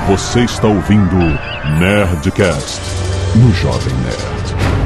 Você está ouvindo Nerdcast no Jovem Nerd.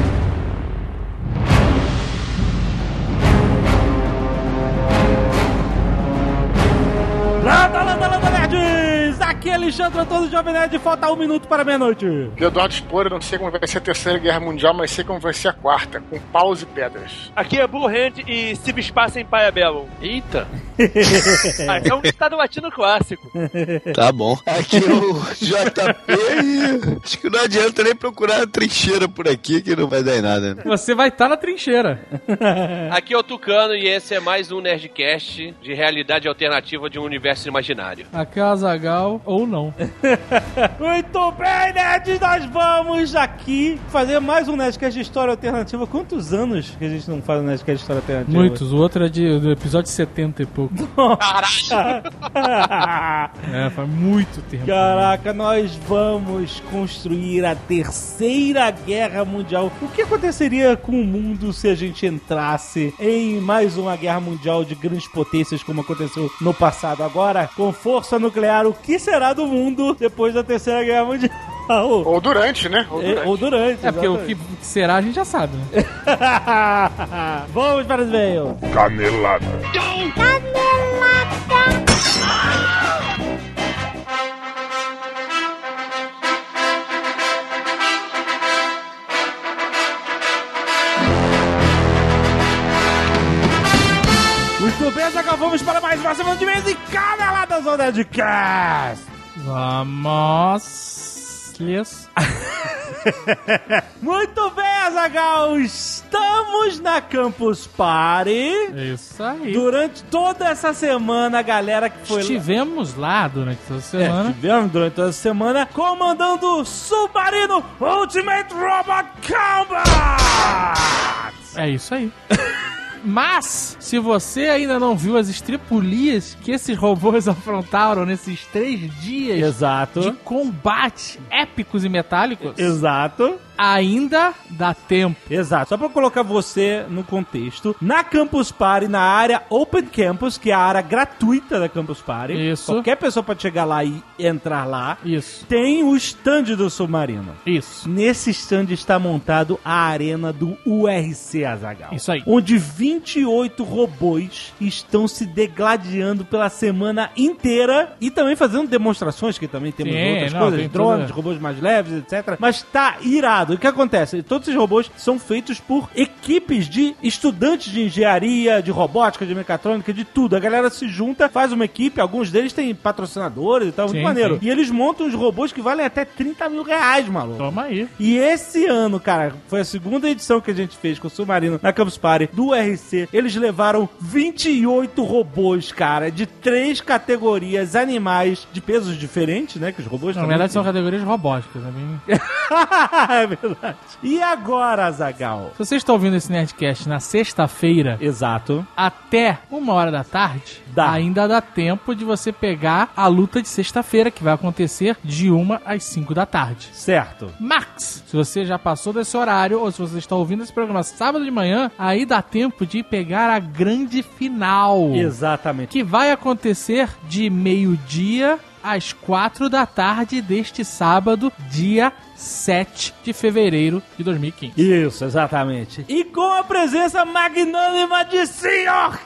Landa, nerds! Aqui é Alexandre Antônio, Jovem Nerd, falta 1 minuto para meia-noite. Eduardo Spor, não sei como vai ser a Terceira Guerra Mundial, mas sei como vai ser a Quarta, com paus e pedras. Aqui é Bull Hand e Ciberspace em Paiabellum. Eita! É um estado latino clássico. Tá bom. Aqui é o JP e acho que não adianta nem procurar trincheira por aqui, que não vai dar em nada, né? Você vai estar na trincheira. Aqui é o Tucano e esse é mais um Nerdcast de realidade alternativa de um universo imaginário. Aqui é o Azaghal, ou não. Muito bem, nerds, nós vamos aqui fazer mais um Nerdcast de história alternativa. Quantos anos que a gente não faz um Nerdcast de história alternativa? Muitos, o outro é do episódio 70 e pouco. Caralho! Faz muito tempo. Caraca, nós vamos construir a Terceira Guerra Mundial. O que aconteceria com o mundo se a gente entrasse em mais uma guerra mundial de grandes potências como aconteceu no passado? Agora, com força nuclear, o que será do mundo depois da Terceira Guerra Mundial? Ou durante, né? Ou durante. É, porque o que será a gente já sabe, né? Vamos para os e-mails. Canelada. Muito bem, Zagal, vamos para mais uma semana de mês e Caneladas ao Nerdcast. Vamos. Muito bem, Azaghal, estamos na Campus Party. Isso aí. Durante toda essa semana, a galera que foi Estivemos lá durante toda a semana. Estivemos durante toda a semana comandando o Submarino Ultimate Robot Combat. É isso aí. Mas, se você ainda não viu as estripulias que esses robôs afrontaram nesses 3 dias Exato. de combate épicos e metálicos, Exato. ainda dá tempo. Exato. Só pra colocar você no contexto, na Campus Party, na área Open Campus, que é a área gratuita da Campus Party. Isso. Qualquer pessoa pode chegar lá e entrar lá. Isso. Tem o stand do Submarino. Isso. Nesse stand está montado a arena do URC, Azaghal. Isso aí. Onde 28 robôs estão se degladiando pela semana inteira e também fazendo demonstrações, que também temos outras coisas, drones, robôs mais leves, etc. Mas tá irado. O que acontece? Todos esses robôs são feitos por equipes de estudantes de engenharia, de robótica, de mecatrônica, de tudo. A galera se junta, faz uma equipe, alguns deles têm patrocinadores e tal, muito maneiro. Sim. E eles montam os robôs que valem até 30 mil reais, maluco. Toma aí. E esse ano, cara, foi a segunda edição que a gente fez com o Submarino na Campus Party do RC. Eles levaram 28 robôs, cara, de 3 categorias animais de pesos diferentes, né? Que os robôs Na também verdade, são têm. categorias robóticas, né? Bem... É verdade. E agora, Azaghal? Se você está ouvindo esse Nerdcast na sexta-feira, Exato. até 1h da tarde, Dá. ainda dá tempo de você pegar a luta de sexta-feira, que vai acontecer de 1 às 5 da tarde. Certo. Max, se você já passou desse horário, ou se você está ouvindo esse programa sábado de manhã, aí dá tempo de pegar a grande final. Exatamente. Que vai acontecer de meio-dia às 4 da tarde deste sábado, dia 7 de fevereiro de 2015. Isso, exatamente. E com a presença magnânima de Sr.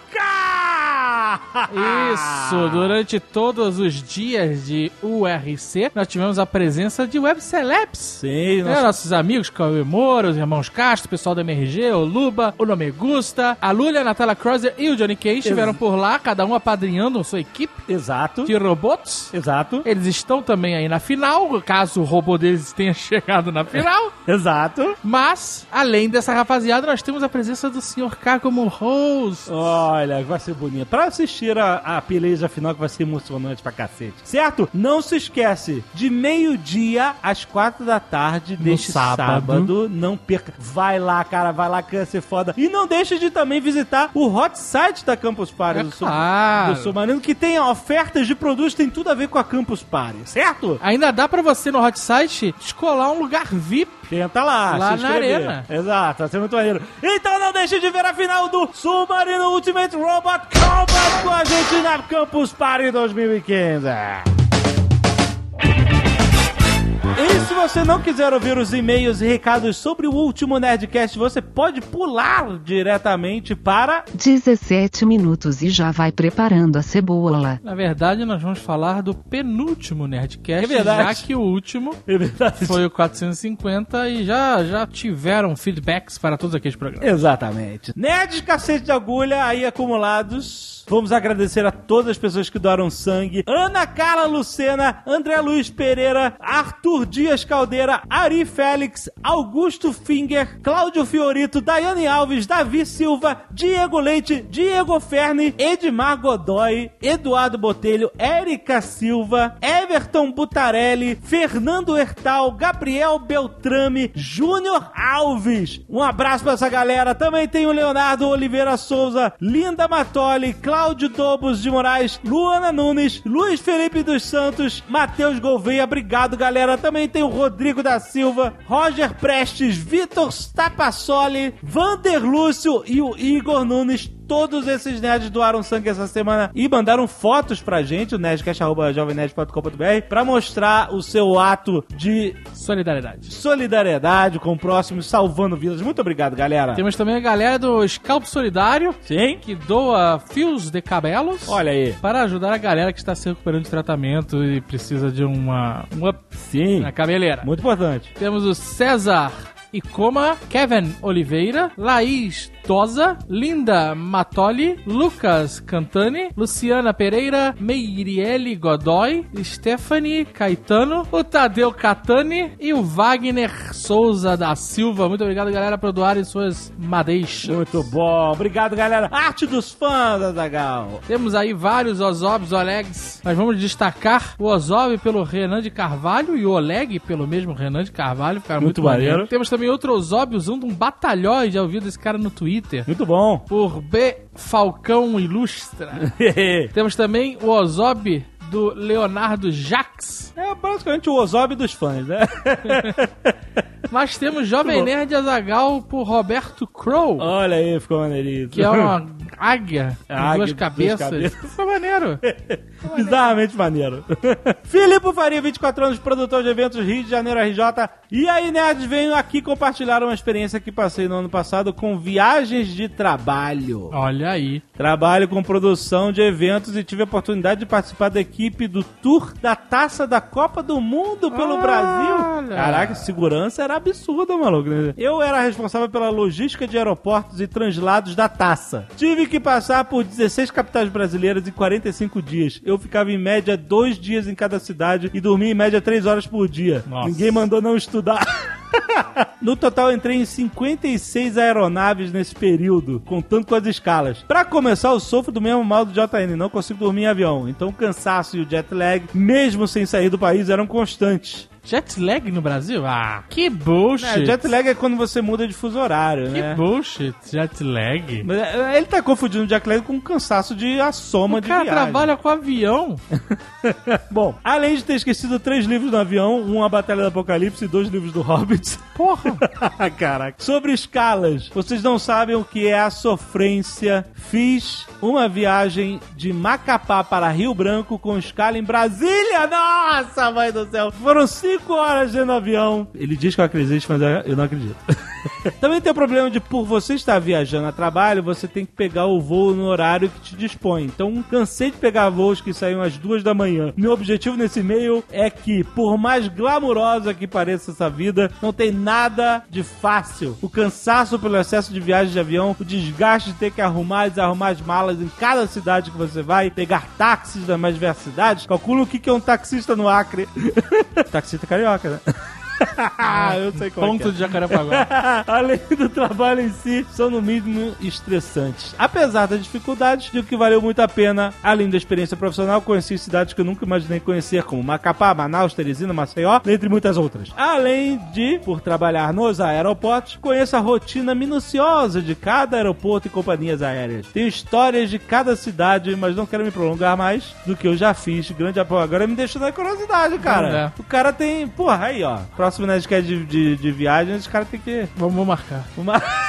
K! Isso, durante todos os dias de URC, nós tivemos a presença de Web Celebs. Sim, Nossos amigos Cauê Moura, os irmãos Castro, o pessoal da MRG, o Luba, o Nome Gusta, a Lúlia, a Natália Crosser e o Johnny Cage estiveram por lá, cada um apadrinhando a sua equipe Exato. de robots. Exato. Eles estão também aí na final, caso o robô deles tenha chegado na final. Exato. Mas, além dessa rapaziada, nós temos a presença do Sr. K como host. Olha, vai ser bonito. Pra assistir a peleja final, que vai ser emocionante pra cacete. Certo? Não se esquece, de meio-dia às 4 da tarde deste sábado. Não perca. Vai lá, cara, vai lá que vai ser foda. E não deixe de também visitar o hot site da Campus Party do Submarino, que tem ofertas de produtos, tem tudo a ver com a Campus Party, certo? Ainda dá pra você no hot site descolar um lugar VIP. Tenta lá Lá se na inscrever. arena. Exato, vai ser muito maneiro. Então não deixe de ver a final do Submarino Ultimate Robot Combat com a gente na Campus Party 2015. se você não quiser ouvir os e-mails e recados sobre o último Nerdcast, você pode pular diretamente para 17 minutos e já vai preparando a cebola. Na verdade, nós vamos falar do penúltimo Nerdcast, É verdade. já que o último verdade. foi o 450 e já tiveram feedbacks para todos aqueles programas. Exatamente. Nerds cacete de agulha aí acumulados. Vamos agradecer a todas as pessoas que doaram sangue. Ana Carla Lucena, André Luiz Pereira, Arthur Dias Caldeira, Ari Félix, Augusto Finger, Cláudio Fiorito, Daiane Alves, Davi Silva, Diego Leite, Diego Ferne, Edmar Godoy, Eduardo Botelho, Érica Silva, Everton Butarelli, Fernando Hertal, Gabriel Beltrame, Júnior Alves. Um abraço pra essa galera. Também tem o Leonardo Oliveira Souza, Linda Matoli, Cláudio Dobos de Moraes, Luana Nunes, Luiz Felipe dos Santos, Matheus Gouveia, obrigado galera. Também tem o Rodrigo da Silva, Roger Prestes, Vitor Stapassoli, Vander Lúcio e o Igor Nunes. Todos esses nerds doaram sangue essa semana e mandaram fotos pra gente, o nerdcast@jovemnerd.com.br, pra mostrar o seu ato de solidariedade com o próximo, salvando vidas. Muito obrigado, galera. Temos também a galera do Scalp Solidário, Sim. que doa fios de cabelos. Olha aí. Para ajudar a galera que está se recuperando de tratamento e precisa de um up Sim. na cabeleira. Muito importante. Temos o César Icoma, Kevin Oliveira, Laís Tosa, Linda Matoli, Lucas Cantani, Luciana Pereira, Meiriele Godoy, Stephanie Caetano, o Tadeu Catani e o Wagner Souza da Silva. Muito obrigado, galera, por doarem suas madeixas. Muito bom. Obrigado, galera. Arte dos fãs, Azaghal. Temos aí vários Ozobs, Olegs. Nós vamos destacar o Ozob pelo Renan de Carvalho e o Oleg pelo mesmo Renan de Carvalho. Ficaram muito maneiro. Temos também outro Ozob usando um batalhão, já ouviu desse cara no Twitter. Muito bom. Por B. Falcão Ilustra. Temos também o Ozob do Leonardo Jax. É basicamente o Ozob dos fãs, né? Mas temos Jovem Nerd Azaghal por Roberto Crow. Olha aí, ficou maneirinho. Que é uma águia com duas cabeças. Foi maneiro. Bizarramente maneiro. Filipe Faria, 24 anos, produtor de eventos Rio de Janeiro RJ. E aí, nerds, venho aqui compartilhar uma experiência que passei no ano passado com viagens de trabalho. Olha aí. Trabalho com produção de eventos e tive a oportunidade de participar da equipe do Tour da Taça da Copa do Mundo pelo Brasil. Caraca, segurança era absurda, maluco. Eu era responsável pela logística de aeroportos e translados da taça. Tive que passar por 16 capitais brasileiras em 45 dias. Eu ficava em média 2 dias em cada cidade e dormia em média 3 horas por dia. Nossa. Ninguém mandou não estudar. No total, entrei em 56 aeronaves nesse período, contando com as escalas. Pra começar, eu sofro do mesmo mal do JN, não consigo dormir em avião. Então o cansaço e o jet lag, mesmo sem sair do país, eram constantes. Jet lag no Brasil? Ah, que bullshit. Jet lag é quando você muda de fuso horário, né? Que bullshit, jet lag. Mas ele tá confundindo o jet lag com cansaço de a soma de viagem. O cara trabalha com avião. Bom, além de ter esquecido 3 livros no avião, 1 A Batalha do Apocalipse e 2 livros do Hobbit. Porra. Caraca. Sobre escalas, vocês não sabem o que é a sofrência. Fiz uma viagem de Macapá para Rio Branco com escala em Brasília. Nossa, mãe do céu. Foram 5 horas dentro do avião. Ele diz que eu acredito, mas eu não acredito. Também tem o problema de, por você estar viajando a trabalho, você tem que pegar o voo no horário que te dispõe. Então, cansei de pegar voos que saíam às 2 da manhã. Meu objetivo nesse e-mail é que, por mais glamurosa que pareça essa vida, não tem nada de fácil. O cansaço pelo excesso de viagem de avião, o desgaste de ter que arrumar e desarrumar as malas em cada cidade que você vai, pegar táxis das mais diversas cidades. Calcula o que é um taxista no Acre. Taxista carioca, né? Eu sei qual Ponto é. de Jacarepaguá. Além do trabalho em si, são no mínimo estressantes. Apesar das dificuldades, digo que valeu muito a pena. Além da experiência profissional, conheci cidades que eu nunca imaginei conhecer, como Macapá, Manaus, Teresina, Maceió, entre muitas outras. Além de, por trabalhar nos aeroportos, conheço a rotina minuciosa de cada aeroporto e companhias aéreas. Tenho histórias de cada cidade, mas não quero me prolongar mais do que eu já fiz. Grande apoio. Agora me deixou na curiosidade, cara. O cara tem... Porra, aí, ó. Próximo Nerdcast de viagem, os caras tem que... Vamos marcar.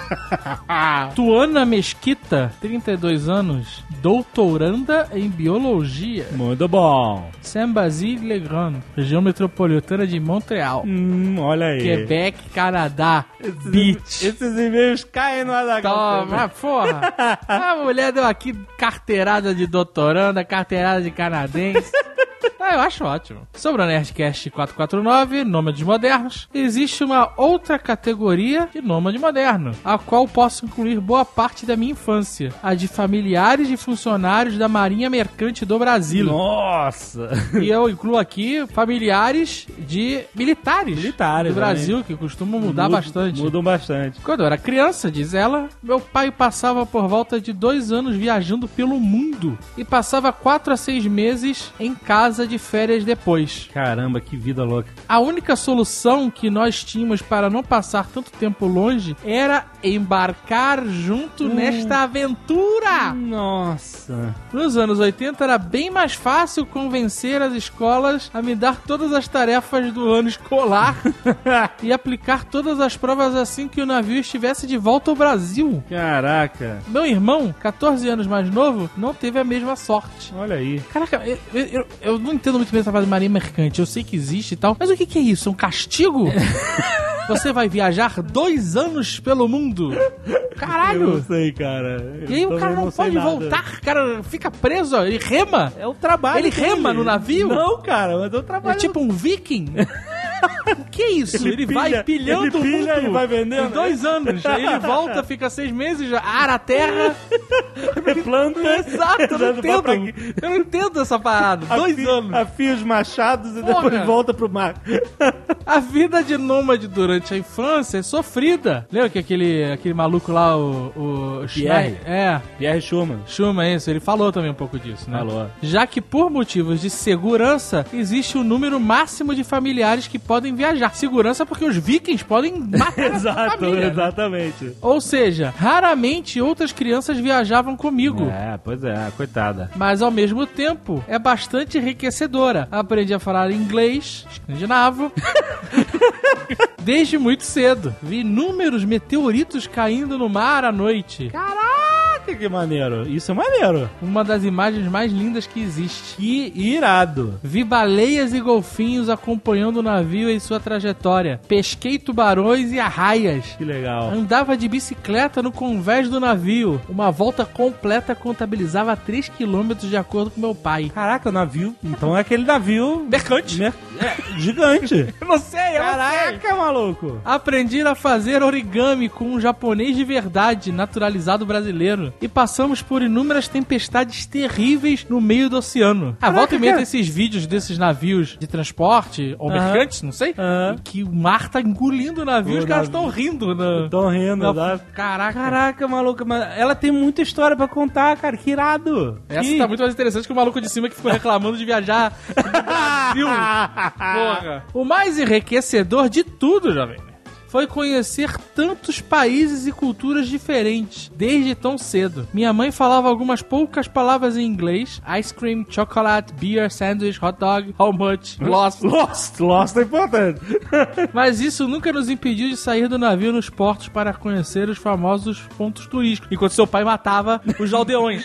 Tuana Mesquita, 32 anos, doutoranda em biologia. Muito bom. Saint-Basile Legrand, região metropolitana de Montreal. Olha aí. Quebec, Canadá. Beach. Esses e-mails caem no HQ. Toma, porra. A mulher deu aqui carteirada de doutoranda, carteirada de canadense. Eu acho ótimo. Sobre o Nerdcast 449, Nômades Modernos, existe uma outra categoria de nômade moderno, a qual posso incluir boa parte da minha infância, a de familiares de funcionários da Marinha Mercante do Brasil. Nossa! E eu incluo aqui familiares de militares do Brasil, que costumam mudar bastante. Mudam bastante. Quando eu era criança, diz ela, meu pai passava por volta de 2 anos viajando pelo mundo e passava 4 a 6 meses em casa de férias depois. Caramba, que vida louca. A única solução que nós tínhamos para não passar tanto tempo longe era embarcar junto nesta aventura. Nossa. Nos anos 80 era bem mais fácil convencer as escolas a me dar todas as tarefas do ano escolar e aplicar todas as provas assim que o navio estivesse de volta ao Brasil. Caraca. Meu irmão, 14 anos mais novo, não teve a mesma sorte. Olha aí. Caraca, eu não entendo muito bem essa parte de marinha mercante. Eu sei que existe e tal, mas o que é isso? É um castigo? Você vai viajar 2 anos pelo mundo? Caralho! Eu não sei, cara. E aí o cara não pode voltar, o cara fica preso, ó, ele rema. É o trabalho Ele dele. rema no navio? Não, cara, mas é o trabalho. É tipo um viking? O que é isso? Ele vai pilhando o mundo. Ele vai vendendo. Em 2 anos. Aí ele volta, fica 6 meses, ara a terra. Planta. Exato, eu não entendo. Eu não entendo essa parada. 2 anos. Afia os machados e Porra. depois volta pro mar. A vida de nômade durante a infância é sofrida. Lembra que aquele maluco lá, o Pierre? Pierre Schumann. Schumann, isso. Ele falou também um pouco disso, né? Falou. Já que por motivos de segurança, existe um número máximo de familiares que podem viajar. Segurança porque os vikings podem matar a família. Exatamente. Ou seja, raramente outras crianças viajavam comigo. Pois é, coitada. Mas ao mesmo tempo, é bastante enriquecedora. Aprendi a falar inglês, escandinavo, desde muito cedo. Vi inúmeros meteoritos caindo no mar à noite. Caraca, que maneiro. Isso é maneiro. Uma das imagens mais lindas que existe. Que irado. Vi baleias e golfinhos acompanhando o navio em sua trajetória. Pesquei tubarões e arraias. Que legal. Andava de bicicleta no convés do navio. Uma volta completa contabilizava 3 km de acordo com meu pai. Caraca, o navio. Então é aquele navio mercante. Gigante. Eu não sei, Caraca, maluco. Aprendi a fazer origami com um japonês de verdade, naturalizado brasileiro. E passamos por inúmeras tempestades terríveis no meio do oceano. Volta e meia tem esses vídeos desses navios de transporte, ou mercantes, não sei, e que o mar tá engolindo o navio e os caras estão rindo. Estão rindo, Caraca, maluca. Mas ela tem muita história pra contar, cara. Que irado. Essa tá muito mais interessante que o maluco de cima que ficou reclamando de viajar no Brasil. Porra. O mais enriquecedor de tudo, jovem, foi conhecer tantos países e culturas diferentes, desde tão cedo. Minha mãe falava algumas poucas palavras em inglês: ice cream, chocolate, beer, sandwich, hot dog, how much, lost. Lost é importante. Mas isso nunca nos impediu de sair do navio nos portos para conhecer os famosos pontos turísticos, enquanto seu pai matava os aldeões.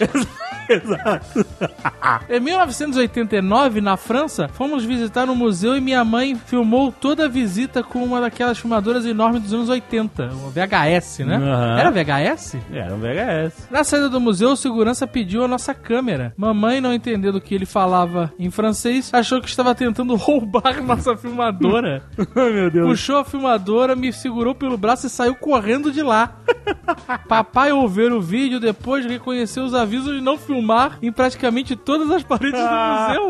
Exato. Em 1989, na França, fomos visitar um museu e minha mãe filmou toda a visita com uma daquelas filmadoras enormes dos anos 80, um VHS, né? Uhum. Era VHS? Era um VHS. Na saída do museu, o segurança pediu a nossa câmera. Mamãe, não entendendo o que ele falava em francês, achou que estava tentando roubar nossa filmadora. Meu Deus. Puxou a filmadora, me segurou pelo braço e saiu correndo de lá. Papai, ao ver o vídeo, depois reconheceu os avisos de não filmar em praticamente todas as paredes do museu.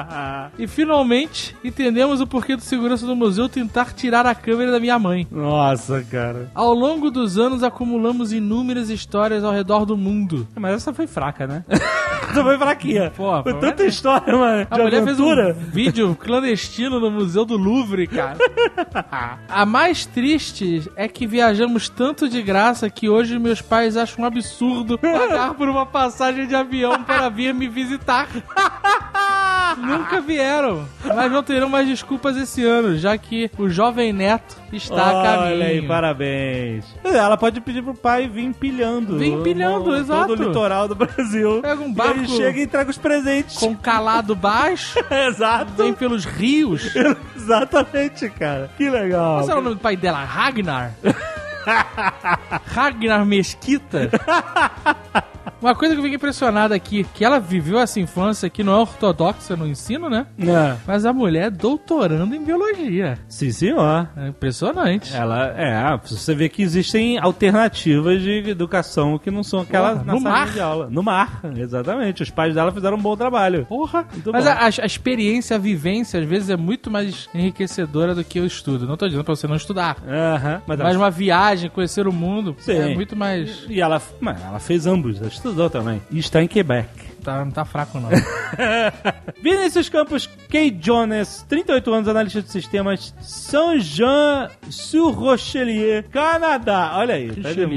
E finalmente entendemos o porquê do segurança do museu tentar tirar a câmera da minha mãe. Nossa, cara. Ao longo dos anos acumulamos inúmeras histórias ao redor do mundo. Mas essa foi fraca, né? Essa foi fraquinha. Pô, foi tanta história, mano. A mulher aventura. Fez um vídeo clandestino no Museu do Louvre, cara. A mais triste é que viajamos tanto de graça que hoje meus pais acham um absurdo pagar por uma passagem de avião para vir me visitar. Nunca nunca vieram, mas não terão mais desculpas esse ano, já que o jovem neto está a caminho. Olha aí, parabéns. Ela pode pedir pro pai vir empilhando. Vem empilhando, exato. Todo o litoral do Brasil. Pega um barco. Ele chega e entrega os presentes. Com calado baixo. Exato. Vem pelos rios. Exatamente, cara. Que legal. Qual é o nome do pai dela? Ragnar? Ragnar Mesquita? Uma coisa que eu fiquei impressionado aqui, que ela viveu essa infância que não é ortodoxa no ensino, né? É. Mas a mulher é doutorando em biologia. Sim, senhor. É impressionante. Você vê que existem alternativas de educação que não são aquelas no mar. De aula. No mar, exatamente. Os pais dela fizeram um bom trabalho. Porra. Muito Mas bom. a experiência, a vivência, às vezes é muito mais enriquecedora do que o estudo. Não tô dizendo pra você não estudar. Mas uma viagem, conhecer o mundo, é muito mais... E ela fez ambos, ela estudou também. E está em Quebec. Não tá fraco, não. Vinícius Campos K. Jones, 38 anos, analista de sistemas, Saint-Jean-sur-Rochelier, Canadá. Olha aí.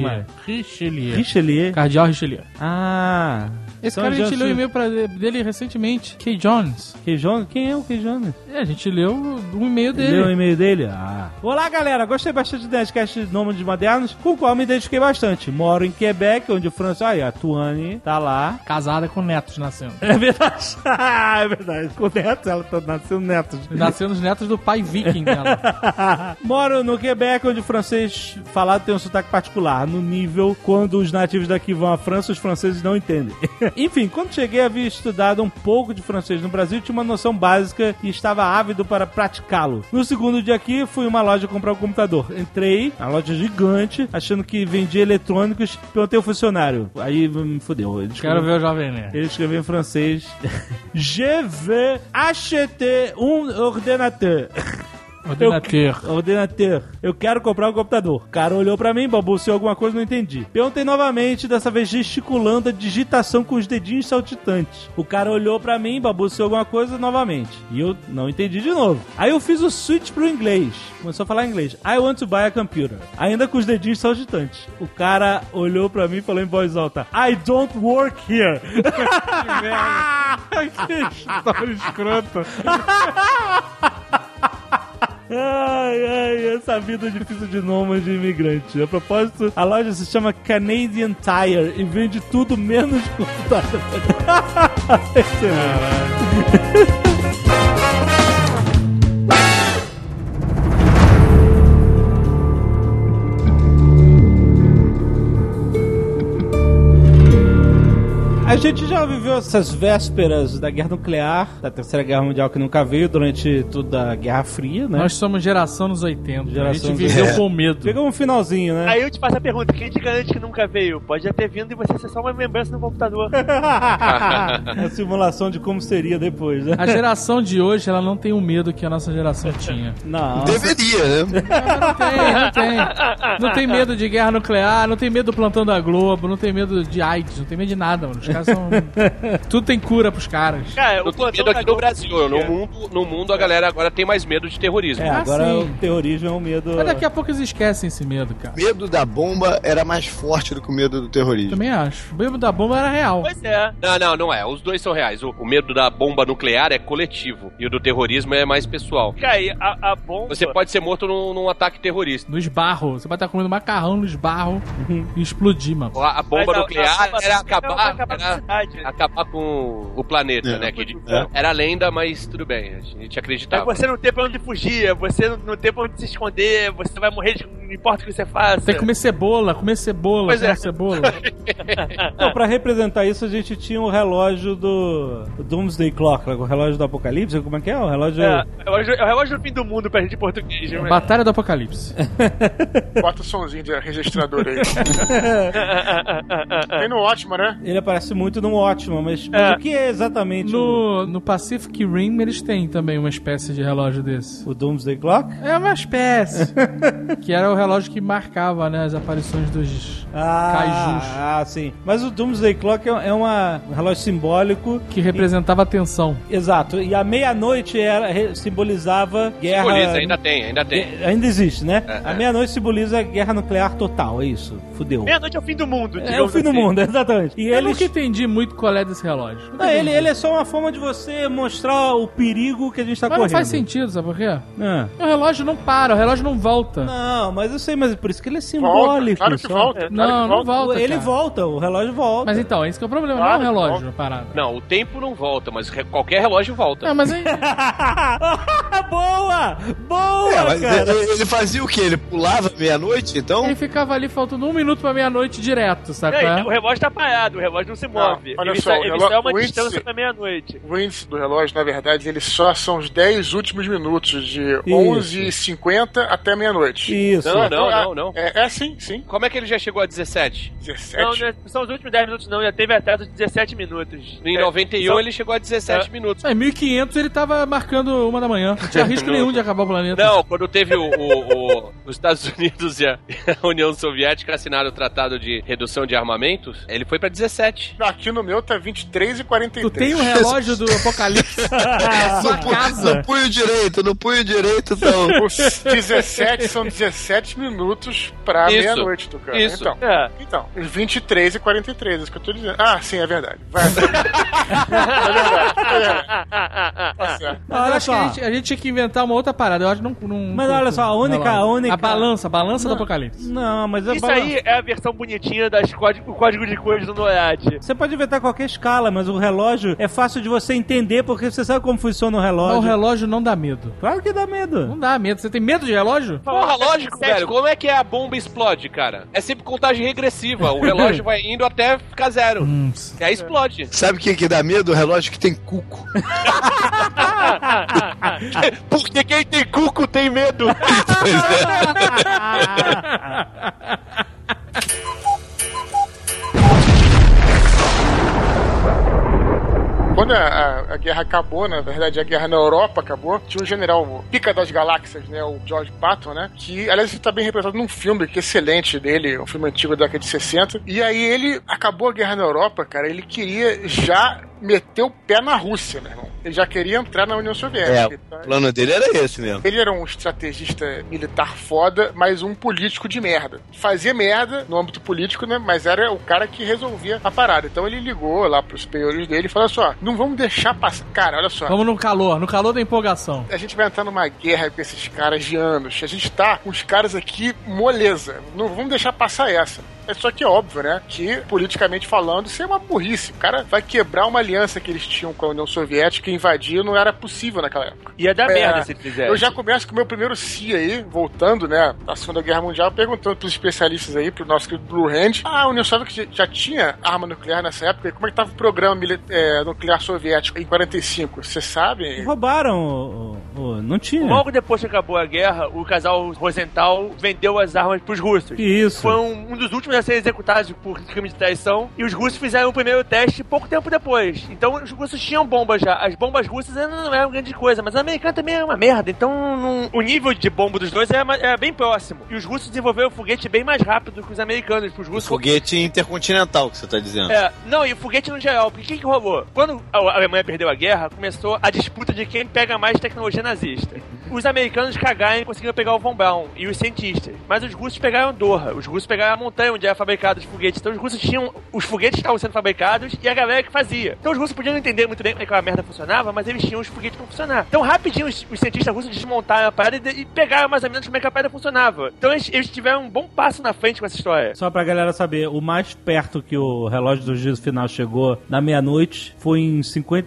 Richelieu. Cardeal Richelieu. Ah... Esse cara, a gente leu o e-mail dele recentemente. K. Jones. K. Jones? Quem é o K. Jones? A gente leu um e-mail dele. Leu o e-mail dele? Ah. Olá, galera. Gostei bastante do Nerdcast Nômades Modernos, com o qual me identifiquei bastante. Moro em Quebec, onde o François... Aí, a Tuane tá lá. Casada com netos nascendo. É verdade. É verdade. Com netos, ela tá nascendo netos. Nascendo os netos do pai viking dela. Moro no Quebec, onde o francês falado tem um sotaque particular. No nível, quando os nativos daqui vão à França, os franceses não entendem. Enfim, quando cheguei, havia estudado um pouco de francês no Brasil, tinha uma noção básica e estava ávido para praticá-lo. No segundo dia aqui, fui em uma loja comprar um computador. Entrei, uma loja gigante, achando que vendia eletrônicos, perguntei ao funcionário. Aí me fodeu. Quero ver o Jovem Nerd. Ele escreveu em francês: Je veux acheter un ordinateur. Ordenateur. Eu quero comprar um computador. O cara olhou pra mim, balbuciou alguma coisa, não entendi. Perguntei novamente, dessa vez gesticulando a digitação com os dedinhos saltitantes. O cara olhou pra mim, balbuciou alguma coisa novamente. E eu não entendi de novo. Aí eu fiz o switch pro inglês. Começou a falar inglês. I want to buy a computer. Ainda com os dedinhos saltitantes. O cara olhou pra mim e falou em voz alta: I don't work here. Que merda. Que história escrota. Ai, essa vida difícil de nômade imigrante. A propósito, a loja se chama Canadian Tire e vende tudo menos computador. Excelente. A gente já viveu essas vésperas da guerra nuclear, da Terceira Guerra Mundial, que nunca veio durante toda a Guerra Fria, né? Nós somos geração nos 80. A gente viveu com medo. Pegou um finalzinho, né? Aí eu te faço a pergunta: quem te garante que nunca veio? Pode já ter vindo e você ser só uma lembrança no computador. A simulação de como seria depois, né? A geração de hoje, ela não tem o medo que a nossa geração tinha. Não. Deveria, né? Não tem. Não tem medo de guerra nuclear, não tem medo do plantão da Globo, não tem medo de AIDS, não tem medo de nada, mano. Os caras são... Tudo tem cura pros caras. Cara, eu tô medo aqui no Brasil. No mundo a galera agora tem mais medo de terrorismo. Agora o terrorismo é um medo... Mas daqui a pouco eles esquecem esse medo, cara. O medo da bomba era mais forte do que o medo do terrorismo. Também acho. O medo da bomba era real. Pois é. Não é. Os dois são reais. O medo da bomba nuclear é coletivo e o do terrorismo é mais pessoal. Cara, e a bomba... Você pode ser morto num ataque terrorista. No esbarro. Você pode estar comendo macarrão no esbarro e explodir, mano. A bomba nuclear era acabar com o planeta, né? Que era lenda, mas tudo bem. A gente acreditava. Mas você não tem pra onde fugir, você não tem pra onde se esconder, você vai morrer, não importa o que você faça. Tem que comer cebola, Pois é. cebola. Então, pra representar isso, a gente tinha o relógio do Doomsday Clock, o relógio do Apocalipse. Como é que é? O relógio... É o relógio do fim do mundo pra gente em português. Né? Batalha do Apocalipse. Bota o somzinho de registrador aí. Tem no Watchman, né? Ele aparece muito no Watchman, mas o que é exatamente no Pacific Rim eles têm também uma espécie de relógio desse. O Doomsday Clock? É uma espécie. Que era o relógio que marcava, né, as aparições dos kaijus. Ah, sim. Mas o Doomsday Clock é um relógio simbólico que representava a tensão. Exato. E a meia-noite simbolizava guerra... Simboliza, ainda tem. Ainda existe, né? A meia-noite simboliza guerra nuclear total, é isso. Fudeu. Meia-noite é o fim do mundo. É o fim do mundo, exatamente. E eu nunca entendi entendi muito qual é desse relógio. Não, ele é só uma forma de você mostrar o perigo que a gente tá correndo. Mas não faz sentido, sabe por quê? É. O relógio não para, o relógio não volta. Não, mas eu sei, mas por isso que ele é simbólico. Claro que volta. Não volta. Ele volta, o relógio volta. Mas então, esse que é o problema, Claro não é o que relógio parado. Não, o tempo não volta, mas qualquer relógio volta. Não, mas aí... Boa! Boa, Mas cara! ele fazia o quê? Ele pulava meia-noite, então? Ele ficava ali faltando 1 minuto pra meia-noite direto, sabe? O relógio tá parado, o relógio não se move. olha Ele só, ele dá uma o índice- distância pra meia-noite. O índice do relógio, na verdade, ele só são os 10 últimos minutos, de 11h50 até meia-noite. Isso. Não. É sim. Como é que ele já chegou a 17? 17? Não são os últimos 10 minutos não, já teve até os 17 minutos. Em 91 ele chegou a 17 minutos. Em 1500 ele tava marcando 1 da manhã. Não tinha risco nenhum de acabar o planeta. Não, quando teve os Estados Unidos e a União Soviética assinaram o Tratado de Redução de Armamentos, ele foi pra 17. Aqui no meu tá 23h43. Tu tem um relógio do Apocalipse na sua casa. No punho direito, então. Os 17 são 17 minutos pra Isso. meia-noite, Tucano. Isso. Então, 23h43, isso que eu tô dizendo. Ah, sim, é verdade. Vai. É verdade. Tá certo. Mas eu Olha acho só. que a gente tinha que inventar uma outra parada. Eu acho que não Mas olha só, a única... A balança do Apocalipse. Não, mas... Isso aí é a versão bonitinha o código de cores do NORAD. Você pode inventar qualquer escala, mas o relógio é fácil de você entender, porque você sabe como funciona o relógio. Mas o relógio não dá medo. Claro que dá medo. Não dá medo. Você tem medo de relógio? Porra, lógico, velho. Como é que a bomba explode, cara? É sempre contagem regressiva. O relógio vai indo até ficar zero. E aí explode. Sabe o que dá medo? O relógio que tem cuco. Porque quem tem cuco tem medo. Quando a guerra acabou, na verdade a guerra na Europa acabou, tinha um general pica das galáxias, né, o George Patton, né, que aliás está bem representado num filme que é excelente dele, um filme antigo da década de 60, e aí ele acabou a guerra na Europa, cara, ele queria já meter o pé na Rússia, meu irmão. Ele já queria entrar na União Soviética. O plano dele era esse mesmo. Ele era um estrategista militar foda, mas um político de merda. Fazia merda no âmbito político, né? Mas era o cara que resolvia a parada. Então ele ligou lá pros superiores dele e falou assim, ó, não vamos deixar passar. Cara, olha só. Vamos no calor da empolgação. A gente vai entrar numa guerra com esses caras de anos. A gente tá com os caras aqui moleza. Não vamos deixar passar essa. É só que é óbvio, né? Que, politicamente falando, isso é uma burrice. O cara vai quebrar uma aliança que eles tinham com a União Soviética e invadir não era possível naquela época. Ia dar merda se fizesse. Eu já começo com o meu primeiro CIA aí, voltando, né, da Segunda Guerra Mundial, perguntando pros especialistas aí, pro nosso querido Blue Hand, a União Soviética já tinha arma nuclear nessa época? E como é que tava o programa nuclear soviético em 45? Você sabe? Roubaram não tinha. Logo depois que acabou a guerra, o casal Rosenthal vendeu as armas pros russos. Isso. Foi um dos últimos a ser executados por crime de traição, e os russos fizeram o primeiro teste pouco tempo depois. Então os russos tinham bombas já. As bombas russas não eram grande coisa, mas a americana também era uma merda. Então o nível de bomba dos dois era bem próximo. E os russos desenvolveram o foguete bem mais rápido que os americanos. Os russos... Foguete intercontinental que você tá dizendo. Não, e o foguete no geral. Porque o que rolou? Quando a Alemanha perdeu a guerra, começou a disputa de quem pega mais tecnologia nazista. Os americanos cagaram e conseguiram pegar o Von Braun e os cientistas. Mas os russos pegaram Doha. Os russos pegaram a montanha onde era fabricado os foguetes. Então os russos tinham... Os foguetes estavam sendo fabricados e a galera que fazia. Então os russos podiam entender muito bem como é que a merda funcionava, mas eles tinham os foguetes pra funcionar. Então rapidinho os cientistas russos desmontaram a parada e pegaram mais ou menos como é que a parada funcionava. Então eles tiveram um bom passo na frente com essa história. Só pra galera saber, o mais perto que o relógio do juízo final chegou na meia-noite foi em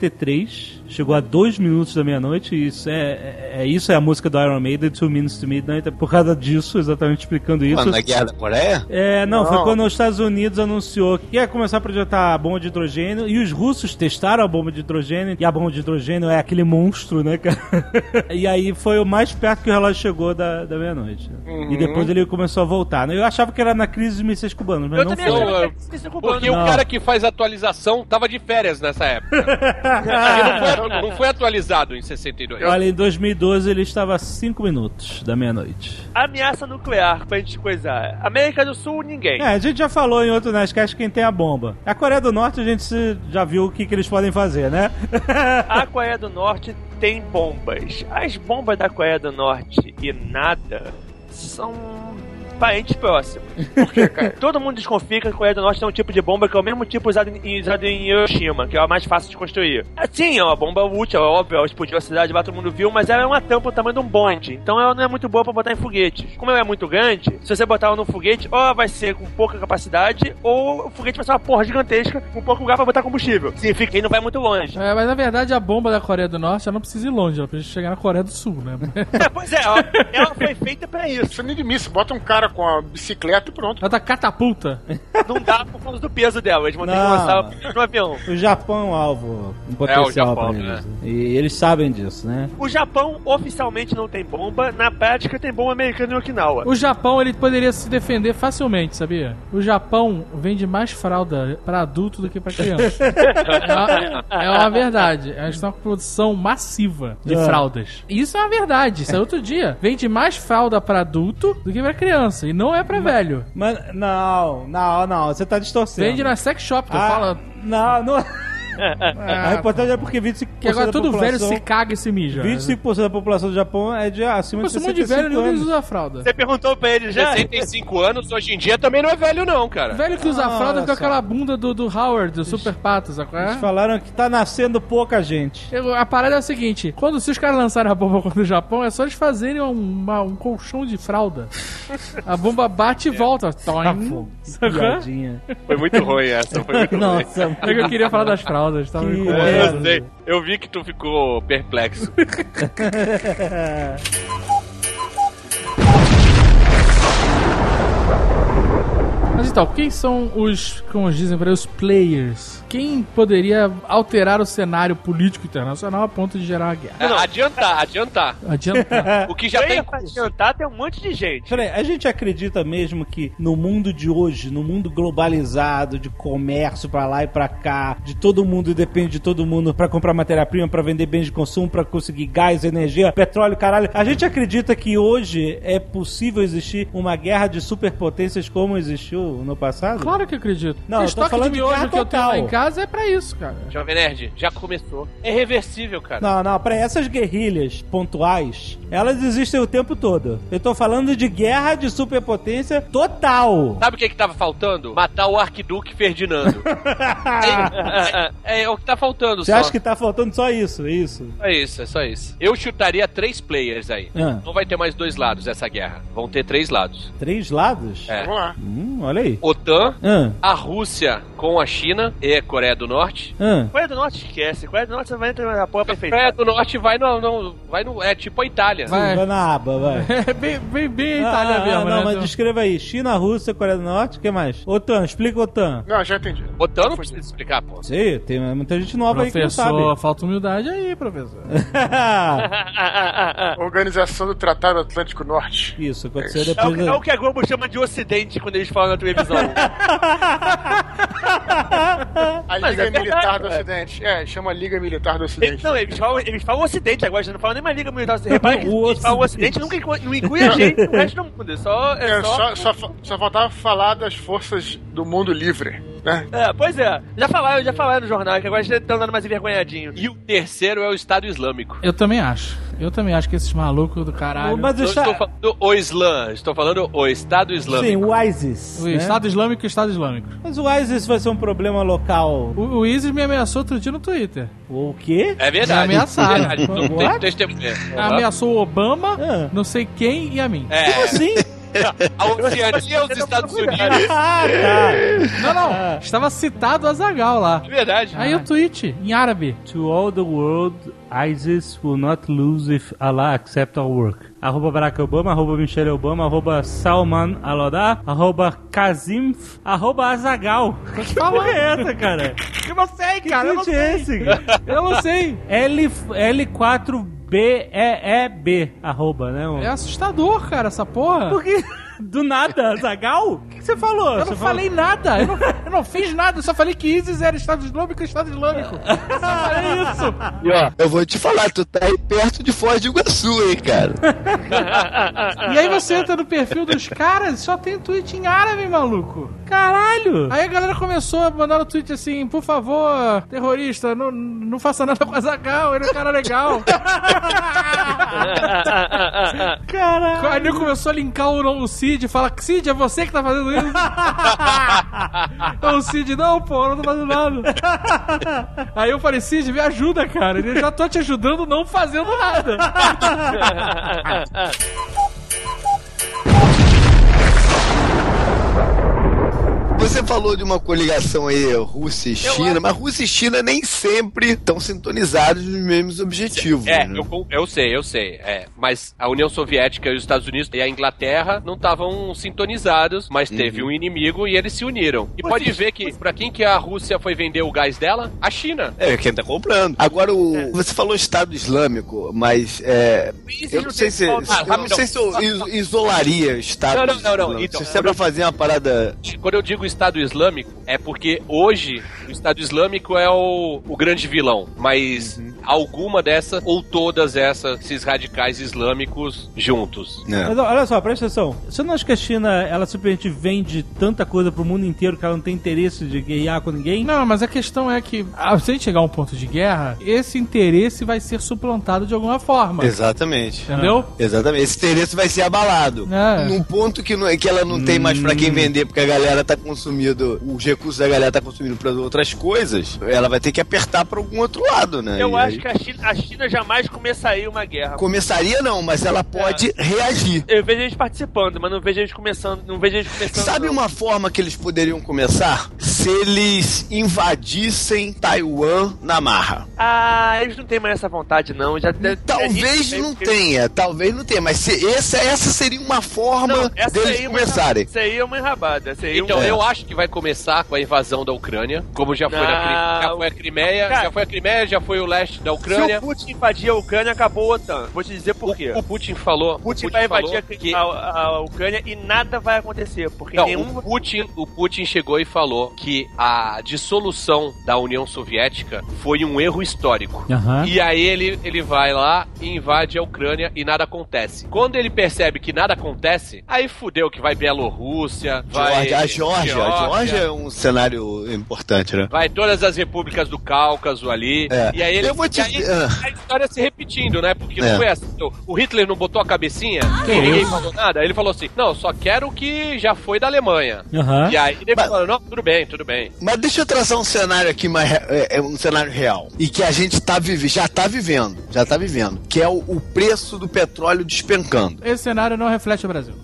53. Chegou a 2 minutos da meia-noite. E isso é a música do Iron Maiden, 2 Minutes to Midnight. É por causa disso, exatamente explicando isso. Mano, na Guerra da Coreia? Não, foi quando os Estados Unidos anunciou que ia começar a projetar a bomba de hidrogênio. E os russos testaram a bomba de hidrogênio. E a bomba de hidrogênio é aquele monstro, né, cara? E aí foi o mais perto que o relógio chegou da meia-noite. E depois ele começou a voltar. Eu achava que era na crise dos mísseis cubanos, mas não foi. Porque o cara que faz atualização tava de férias nessa época. Não foi atualizado em 62. Olha, em 2012 ele estava a 5 minutos da meia-noite. Ameaça nuclear, pra gente coisar. América do Sul, ninguém. A gente já falou em outro Nerdcast quem tem a bomba. A Coreia do Norte a gente já viu o que eles podem fazer, né? A Coreia do Norte tem bombas. As bombas da Coreia do Norte e nada são parentes próximos. Por quê, cara? Todo mundo desconfia que a Coreia do Norte tem um tipo de bomba que é o mesmo tipo usado em Hiroshima, que é a mais fácil de construir. Sim, é uma bomba útil, é óbvio, ela explodiu a cidade, lá todo mundo viu, mas ela é uma tampa do tamanho de um bonde. Então ela não é muito boa pra botar em foguetes. Como ela é muito grande, se você botar ela num foguete, ou vai ser com pouca capacidade, ou o foguete vai ser uma porra gigantesca, com pouco lugar pra botar combustível. Significa que ele não vai muito longe. Mas na verdade a bomba da Coreia do Norte, ela não precisa ir longe, ela precisa chegar na Coreia do Sul, né? Pois é, ela foi feita pra isso. Isso é nem de míssil, bota um cara com a bicicleta e pronto. Ela tá catapulta. Não dá por causa do peso dela, eles vão ter que lançar no avião. O Japão é um alvo, um potencial o Japão, pra eles. né? E eles sabem disso, né? O Japão oficialmente não tem bomba, na prática tem bomba americana em Okinawa. O Japão, ele poderia se defender facilmente, sabia? O Japão vende mais fralda pra adulto do que pra criança. É uma verdade. Eles estão com produção massiva de fraldas. Isso é uma verdade. Isso é outro dia. Vende mais fralda pra adulto do que pra criança. E não é pra velho. Mas, não. Você tá distorcendo. Vende na sex shop, tu fala... Não... A reportagem é porque 25% que agora da todo população, velho se caga e se mija. 25% da população do Japão é de acima de 65 anos. De velho, nenhum deles usa fralda. Você perguntou pra ele já? 65 anos, hoje em dia, também não é velho não, cara. Velho que usa fralda com aquela bunda do Howard, do Super Patos, sabe qual é? Eles falaram que tá nascendo pouca gente. A parada é a seguinte, se os caras lançarem a bomba contra o Japão, é só eles fazerem um colchão de fralda. A bomba bate e volta. Piadinha. Foi muito ruim essa, foi muito ruim. Nossa, é que eu queria falar das fraldas, tava me Eu sei, eu vi que tu ficou perplexo. Mas então, quem são os, como dizem por aí, os players? Quem poderia alterar o cenário político internacional a ponto de gerar uma guerra? Adiantar. O que já tem... Adiantar tem um monte de gente. Peraí, a gente acredita mesmo que no mundo de hoje, no mundo globalizado, de comércio pra lá e pra cá, de todo mundo, depende de todo mundo pra comprar matéria-prima, pra vender bens de consumo, pra conseguir gás, energia, petróleo, caralho. A gente acredita que hoje é possível existir uma guerra de superpotências como existiu no passado? Claro que acredito. Não, o eu tô estoque falando de de miojo guerra que eu tenho lá total. em casa é pra isso, cara. Jovem Nerd, já começou. É reversível, cara. Não, peraí, essas guerrilhas pontuais, elas existem o tempo todo. Eu tô falando de guerra de superpotência total. Sabe o que tava faltando? Matar o Arquiduque Ferdinando. É o que tá faltando. Você acha que tá faltando só isso? É só isso. Eu chutaria 3 players aí. Não vai ter mais 2 lados essa guerra. Vão ter 3 lados. 3 lados? É. Vamos lá. Olha aí. OTAN, a Rússia com a China e a Coreia do Norte. Coreia do Norte esquece. Coreia do Norte vai entrar na porra perfeita. Coreia do Norte vai no é tipo a Itália. Vai na aba, vai. É bem a Itália mesmo, né? Não, mas descreva aí. China, Rússia, Coreia do Norte, o que mais? OTAN, explica OTAN. Não, já entendi. OTAN não precisa explicar, pô. Sei, tem muita gente nova aí que não sabe. Professor, falta humildade aí, professor. Organização do Tratado Atlântico Norte. Isso, aconteceu depois... É o que a Globo chama de Ocidente quando eles falam na televisão. A Liga Militar do Ocidente. Chama Liga Militar do Ocidente. Eles falam Ocidente agora, já não falam nem mais Liga Militar do Ocidente. Repara que eles falam Ocidente nunca não inclui a gente no resto do mundo. Só faltava falar das forças do mundo livre, né? Pois é. Já falaram no jornal, que agora estão dando mais envergonhadinho. E o terceiro é o Estado Islâmico. Eu também acho que esses malucos do caralho... Mas estou falando o Islã, estou falando o Estado Islâmico. Sim, o ISIS. O Estado Islâmico e o Estado Islâmico. Mas o ISIS vai ser um problema local. O ISIS me ameaçou outro dia no Twitter. O quê? É verdade. Me ameaçaram. É verdade. Não tem testemunha. Ameaçou o Obama, não sei quem e a mim. Como assim? A Oceania, os Estados Unidos. Tá. Não. Estava citado a Azaghal lá. É verdade. Aí o tweet, em árabe. To all the world, ISIS will not lose if Allah accept our work. @ Barack Obama, @ Michelle Obama, @ Salman Al-Odar, @ Kazim, @ Azaghal. Que porra é essa, cara? Eu não sei, cara. Que tweet é esse? Eu não sei. L4BEEB, @ né? É assustador, cara, essa porra. Por quê? Do nada, Azaghal? O que você falou? Eu não falei nada. Eu não fiz nada. Eu só falei que ISIS era Estado Islâmico e Estado Islâmico. Eu só falei isso. E ó, eu vou te falar, tu tá aí perto de Foz de Iguaçu, hein, cara. E aí você entra no perfil dos caras, só tem tweet em árabe, maluco. Caralho. Aí a galera começou a mandar no tweet assim, por favor, terrorista, não faça nada com a Azaghal, ele é um cara legal. Caralho. Aí ele começou a linkar o Siri Cid, fala, Cid, é você que tá fazendo isso? Então o Cid, não, pô, eu não tô fazendo nada. Aí eu falei, Cid, me ajuda, cara. Eu já tô te ajudando não fazendo nada. Você falou de uma coligação aí, Rússia e China, mas Rússia e China nem sempre estão sintonizados nos mesmos objetivos. É, né? eu sei. Mas a União Soviética e os Estados Unidos e a Inglaterra não estavam sintonizados, mas teve um inimigo e eles se uniram. E pode ver que, pra quem que a Rússia foi vender o gás dela? A China. É, quem tá comprando. Agora, você falou Estado Islâmico, mas eu não sei se eu isolaria Estado Islâmico. Não. Então, se é pra fazer uma parada... Quando eu digo Estado Islâmico, é porque hoje o Estado Islâmico é o grande vilão, mas alguma dessas ou todas esses radicais islâmicos juntos. Mas olha só, presta atenção. Você não acha que a China, ela simplesmente vende tanta coisa pro mundo inteiro que ela não tem interesse de guerrear com ninguém? Não, mas a questão é que, se a gente chegar a um ponto de guerra, esse interesse vai ser suplantado de alguma forma. Exatamente. Entendeu? Exatamente. Esse interesse vai ser abalado. Num ponto que ela não tem mais pra quem vender, porque a galera tá consumindo, os recursos da galera tá consumindo pra outras coisas, ela vai ter que apertar pra algum outro lado, né? Eu acho que a China jamais começaria uma guerra. Começaria não, mas ela pode reagir. Eu vejo eles participando, mas não vejo eles começando. Sabe uma forma que eles poderiam começar? Se eles invadissem Taiwan na marra. Eles não têm mais essa vontade, não. Talvez não tenha, mas essa seria uma forma deles começarem. Isso aí é uma enrabada. Então, eu acho que vai começar com a invasão da Ucrânia, como já foi já foi a Crimeia, já foi o leste da Ucrânia. Se o Putin invadir a Ucrânia, acabou a OTAN. Vou te dizer por quê. O Putin falou... Putin vai invadir a Ucrânia e nada vai acontecer, porque o Putin chegou e falou que a dissolução da União Soviética foi um erro histórico. E aí ele vai lá e invade a Ucrânia e nada acontece. Quando ele percebe que nada acontece, aí fudeu que vai Bielorrússia, vai... A Geórgia é um cenário importante, né? Vai todas as repúblicas do Cáucaso ali. E aí a história se repetindo, né? Porque não foi assim. O Hitler não botou a cabecinha e ninguém falou nada. Ele falou assim, não, só quero o que já foi da Alemanha. E aí ele falou, não, tudo bem. Mas deixa eu traçar um cenário aqui, um cenário real. E que a gente já tá vivendo. Que é o preço do petróleo despencando. Esse cenário não reflete o Brasil.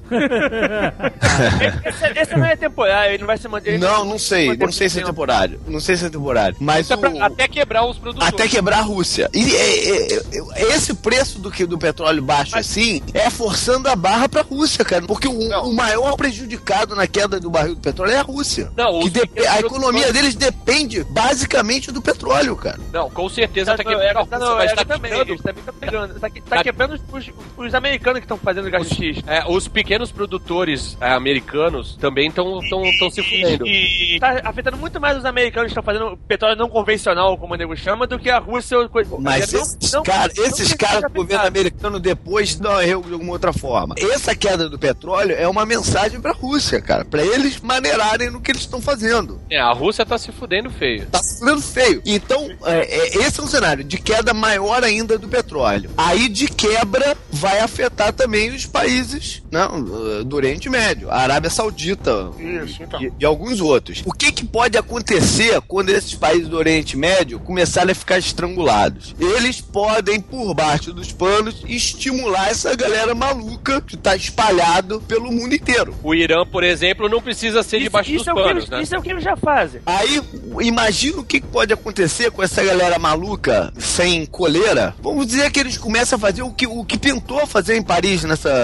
Esse não é temporário, ele não vai se manter. Não sei. Não sei se é temporário. Mas até quebrar os produtores. Até quebrar a Rússia. E esse preço do petróleo baixo assim é forçando a barra pra Rússia, cara. Porque o maior prejudicado na queda do barril do petróleo é a Rússia. A economia deles depende basicamente do petróleo, cara. Não, com certeza tá quebrando a Rússia, mas tá quebrando. Tá quebrando os americanos que estão fazendo gás X. Os pequenos produtores americanos também estão se fudendo. E tá afetando muito mais os americanos que estão fazendo petróleo não convencional, como o nego chama, do que a Rússia. Mas esses caras do governo americano depois não erram de alguma outra forma. Essa queda do petróleo é uma mensagem pra Rússia, cara. Pra eles maneirarem no que eles estão fazendo. A Rússia tá se fudendo feio. Então, esse é um cenário de queda maior ainda do petróleo. Aí, de quebra, vai afetar também os países do Oriente Médio. A Arábia Saudita. Isso, então. E alguns outros. O que pode acontecer quando esses países do Oriente Médio começarem a ficar estrangulados? Eles podem, por baixo dos panos, estimular essa galera maluca que tá espalhado pelo mundo inteiro. O Irã, por exemplo, não precisa ser debaixo dos panos, né? Isso é o que eles já fazem. Aí, imagina o que pode acontecer com essa galera maluca, sem coleira. Vamos dizer que eles começam a fazer o que tentou fazer em Paris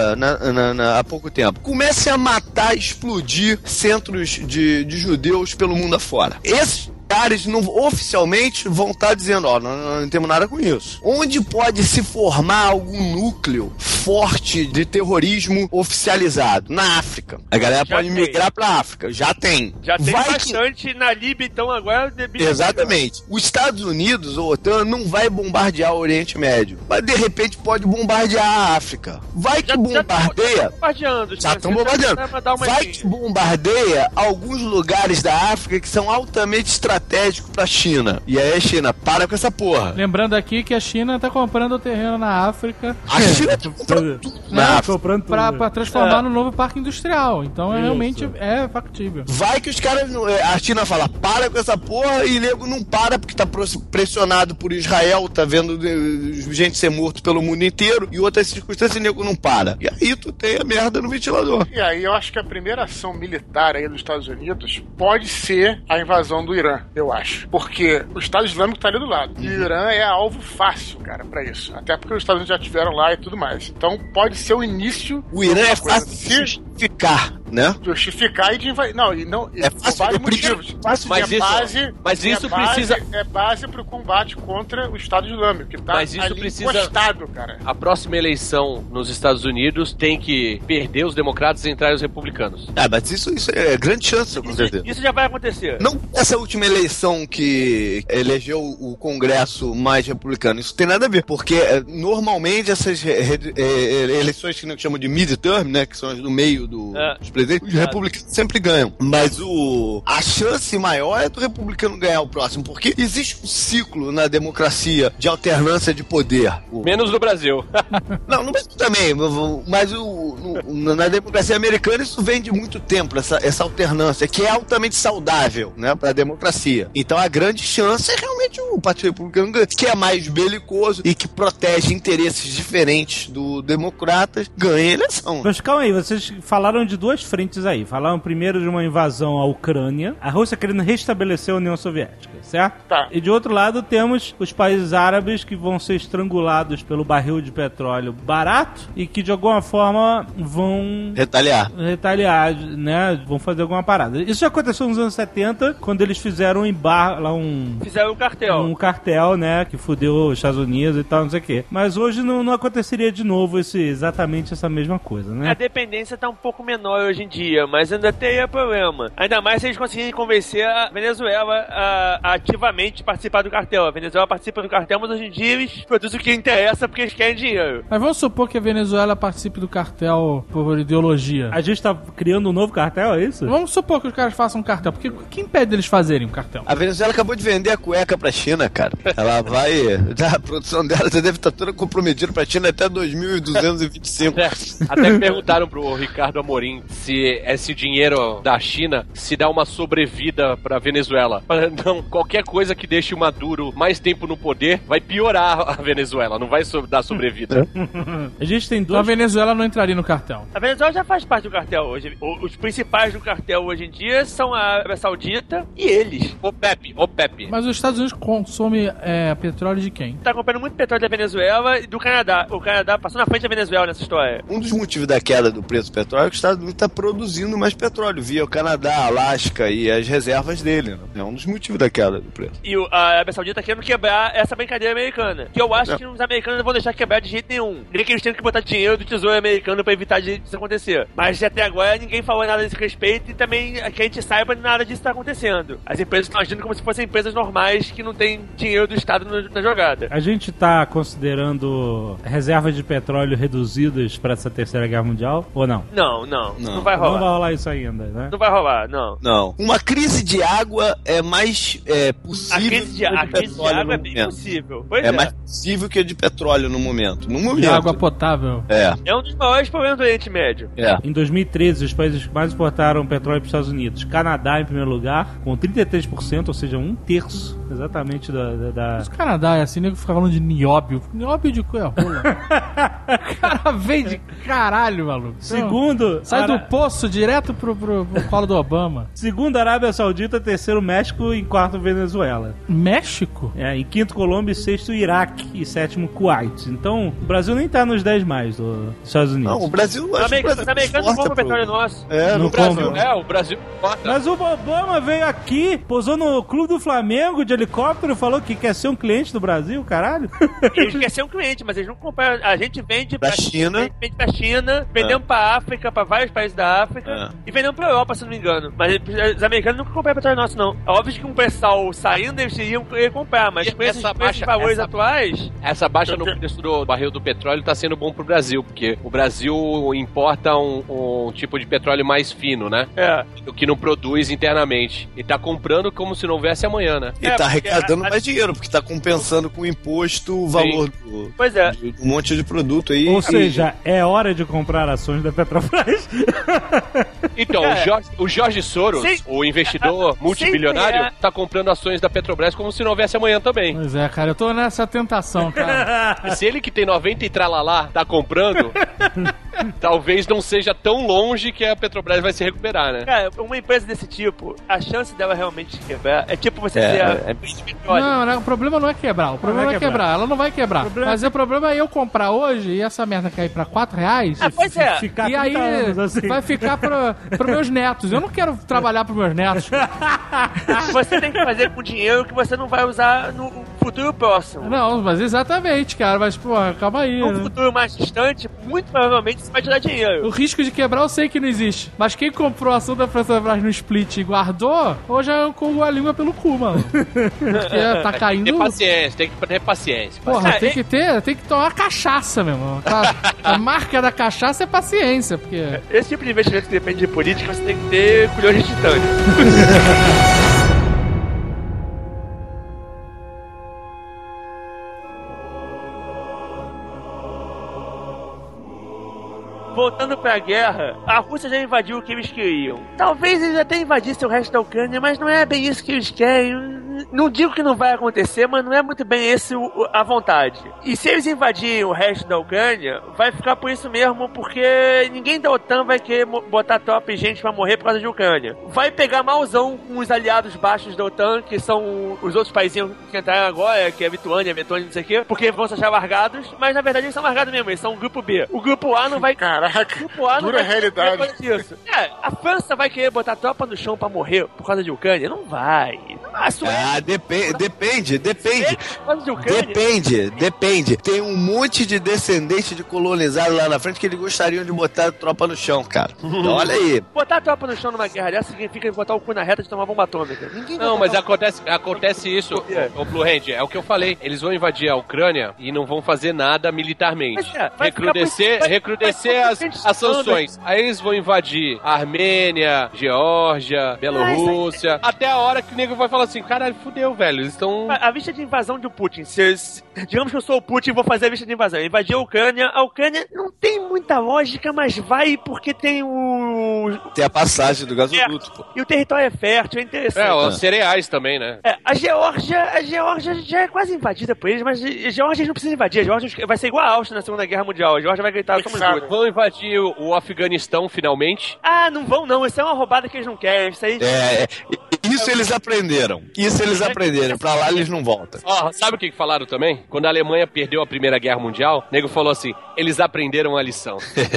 há pouco tempo. Comece a matar, explodir centros de judeus pelo mundo afora. Esses caras oficialmente vão estar dizendo, não temos nada com isso. Onde pode se formar algum núcleo forte de terrorismo oficializado? Na África. A galera pode migrar pra África. Já tem. Já tem bastante na Líbia, então agora... Exatamente. Os Estados Unidos, ou a OTAN, não vai bombardear o Oriente Médio. Mas, de repente, pode bombardear a África. Vai que bombardeia... Já estão bombardeando. Vai que bombardeia alguns lugares da África que são altamente estratégicos estratégico pra China. E aí a China para com essa porra. Lembrando aqui que a China tá comprando o terreno na África. A China tá comprando tudo na África. Pra transformar no novo parque industrial. Então realmente é factível. Vai que os caras... A China fala, para com essa porra, e nego não para porque tá pressionado por Israel, tá vendo gente ser morto pelo mundo inteiro, e outras circunstâncias, o nego não para. E aí tu tem a merda no ventilador. E aí eu acho que a primeira ação militar aí dos Estados Unidos pode ser a invasão do Irã, eu acho. Porque o Estado Islâmico tá ali do lado. E o Irã é alvo fácil, cara, pra isso. Até porque os Estados Unidos já estiveram lá e tudo mais. Então pode ser o início... O Irã é fácil de justificar, né? Justificar e de invadir. Não, é fácil, vários motivos. Mas isso precisa... É base pro combate contra o Estado Islâmico, que tá mas isso ali precisa... encostado, cara. A próxima eleição nos Estados Unidos tem que perder os democratas e entrar os republicanos. Mas isso é grande chance, com certeza. Isso já vai acontecer. Não essa última eleição que elegeu o Congresso mais republicano. Isso tem nada a ver, porque normalmente essas eleições que chamam de midterm, né, que são as do meio dos presidentes, os republicanos sempre ganham. Mas a chance maior é do republicano ganhar o próximo, porque existe um ciclo na democracia de alternância de poder. Menos no Brasil. Não, no Brasil também, mas na democracia americana isso vem de muito tempo, essa alternância, que é altamente saudável, né, pra democracia. Então a grande chance é realmente o Partido Republicano, que é mais belicoso e que protege interesses diferentes do democratas, ganha a eleição. Mas calma aí, vocês falaram de duas frentes aí. Falaram primeiro de uma invasão à Ucrânia, a Rússia querendo restabelecer a União Soviética, certo? Tá. E de outro lado temos os países árabes que vão ser estrangulados pelo barril de petróleo barato e que de alguma forma vão retaliar, né? Vão fazer alguma parada. Isso já aconteceu nos anos 70, quando eles fizeram fizeram um cartel. Um cartel, né? Que fudeu os Estados Unidos e tal, não sei o quê. Mas hoje não aconteceria de novo exatamente essa mesma coisa, né? A dependência tá um pouco menor hoje em dia, mas ainda tem problema. Ainda mais se eles conseguirem convencer a Venezuela a ativamente participar do cartel. A Venezuela participa do cartel, mas hoje em dia eles produzem o que interessa porque eles querem dinheiro. Mas vamos supor que a Venezuela participe do cartel por ideologia. A gente tá criando um novo cartel, é isso? Vamos supor que os caras façam um cartel, porque o que impede eles fazerem um cartel? A Venezuela acabou de vender a cueca pra China, cara. Ela vai... A produção dela já deve estar toda comprometida pra China até 2225. Até perguntaram pro Ricardo Amorim se esse dinheiro da China se dá uma sobrevida pra Venezuela. Não, qualquer coisa que deixe o Maduro mais tempo no poder vai piorar a Venezuela, não vai dar sobrevida. A gente tem duas... A Venezuela não entraria no cartel. A Venezuela já faz parte do cartel hoje. Os principais do cartel hoje em dia são a Arábia Saudita e eles. OPEP. Mas os Estados Unidos consomem petróleo de quem? Tá comprando muito petróleo da Venezuela e do Canadá. O Canadá passou na frente da Venezuela nessa história. Um dos motivos da queda do preço do petróleo é que os Estados Unidos está produzindo mais petróleo via o Canadá, Alasca e as reservas dele. Né? É um dos motivos da queda do preço. E a Arábia Saudita tá querendo quebrar essa brincadeira americana. Que eu acho que os americanos não vão deixar quebrar de jeito nenhum. Nem que eles tenham que botar dinheiro do tesouro americano pra evitar disso acontecer. Mas até agora ninguém falou nada desse respeito e também que a gente saiba nada disso tá acontecendo. As empresas estão agindo como se fossem empresas normais que não tem dinheiro do Estado na jogada. A gente tá considerando reservas de petróleo reduzidas pra essa terceira guerra mundial ou não? Não vai rolar. Não vai rolar isso ainda, né? Não vai rolar, não. Uma crise de água é mais possível. A crise de água é bem possível. Pois é mais possível que a de petróleo no momento. De água potável. É um dos maiores problemas do Oriente Médio. Em 2013, os países que mais exportaram petróleo para os Estados Unidos. Canadá em primeiro lugar, com 33%, ou seja, 1/3 exatamente da... Mas o Canadá é assim, nego fica falando de nióbio. Nióbio de coisa rola. O cara vem de caralho, maluco. Segundo... Sai do poço direto pro colo do Obama. Segundo, Arábia Saudita, terceiro, México, em quarto, Venezuela. México? Em quinto, Colômbia, sexto, Iraque e sétimo, Kuwait. Então, o Brasil nem tá nos 10 mais dos Estados Unidos. Não, o Brasil... Os americanos não compram petróleo nosso. No Brasil. O Brasil importa. Mas o Obama veio aqui, pousou no Clube do Flamengo de helicóptero e falou que quer ser um cliente do Brasil, caralho. Eles querem ser um cliente, mas eles não compram. A gente vende pra China. Vende pra China, vendemos pra África, pra vários países da África e vendendo pra Europa, se não me engano. Mas os americanos nunca compraram petróleo nosso, não. É óbvio que com o pessoal saindo, eles iriam comprar, mas com esses valores atuais... Essa baixa no preço do barril do petróleo tá sendo bom pro Brasil, porque o Brasil importa um tipo de petróleo mais fino, né? O que não produz internamente. E tá comprando como se não houvesse amanhã, né? E tá arrecadando mais dinheiro, porque tá compensando com o imposto o valor do um monte de produto aí. Ou seja, é hora de comprar ações da Petrobras. Então, o Jorge Soros, o investidor multibilionário, tá comprando ações da Petrobras como se não houvesse amanhã também. Pois é, cara, eu tô nessa tentação, cara. E se ele que tem 90 e tralalá tá comprando, talvez não seja tão longe que a Petrobras vai se recuperar, né? Cara, uma empresa desse tipo, a chance dela realmente quebrar é tipo você dizer... Não, o problema não é quebrar. O problema não é quebrar. Ela não vai quebrar. Mas o problema é eu comprar hoje e essa merda cair pra R$4. Pois é. E aí assim, vai ficar pros meus netos. Eu não quero trabalhar pros meus netos. Você tem que fazer com dinheiro que você não vai usar no futuro próximo. Não, mas exatamente, cara. Mas, porra, calma aí. No futuro mais distante, muito provavelmente você vai te dar dinheiro. O risco de quebrar eu sei que não existe. Mas quem comprou a ação da Petrobras no split e guardou, hoje eu corro a língua pelo cu, mano. Porque tá caindo... Tem que ter paciência. Porra, tem que tomar cachaça, meu irmão. A marca da cachaça é paciência, porque... Esse tipo de investimento que depende de política, você tem que ter culhões de titânio. Voltando pra guerra, a Rússia já invadiu o que eles queriam. Talvez eles até invadissem o resto da Ucrânia, mas não é bem isso que eles querem. Não digo que não vai acontecer, mas não é muito bem esse a vontade. E se eles invadirem o resto da Ucrânia, vai ficar por isso mesmo, porque ninguém da OTAN vai querer botar tropa e gente pra morrer por causa de Ucrânia. Vai pegar malzão com os aliados baixos da OTAN, que são os outros países que entraram agora, que é a Lituânia, não sei o quê, porque vão se achar largados, mas na verdade eles são largados mesmo, eles são o grupo B. O grupo A não vai... Caraca, o grupo A não dura vai realidade. Disso. A França vai querer botar tropa no chão pra morrer por causa de Ucrânia? Não vai. A Suécia... Depende. Tem um monte de descendente de colonizados lá na frente que eles gostariam de botar tropa no chão, cara. Então, olha aí. Botar tropa no chão numa guerra dessa significa botar o cu na reta de tomar bomba atômica. Não, mas acontece isso, o Blue Hand, é o que eu falei. Eles vão invadir a Ucrânia e não vão fazer nada militarmente. Recrudescer as sanções. Aí eles vão invadir a Armênia, Geórgia, Bielorrússia, até a hora que o nego vai falar assim, caralho, fudeu, velho, eles estão... A vista de invasão do Putin, digamos que eu sou o Putin e vou fazer a vista de invasão, invadir a Ucrânia não tem muita lógica, mas vai porque tem tem a passagem do gasoduto, pô. E o território é fértil, é interessante. Os cereais também, né? A Geórgia já é quase invadida por eles, mas a Geórgia não precisa invadir, a Geórgia vai ser igual a Áustria na Segunda Guerra Mundial, a Geórgia vai gritar, somos duas. Vão invadir o Afeganistão, finalmente? Não vão não, isso é uma roubada que eles não querem, isso aí... Isso eles aprenderam. Pra lá eles não voltam. Sabe o que falaram também? Quando a Alemanha perdeu a Primeira Guerra Mundial, o nego falou assim, eles aprenderam a lição.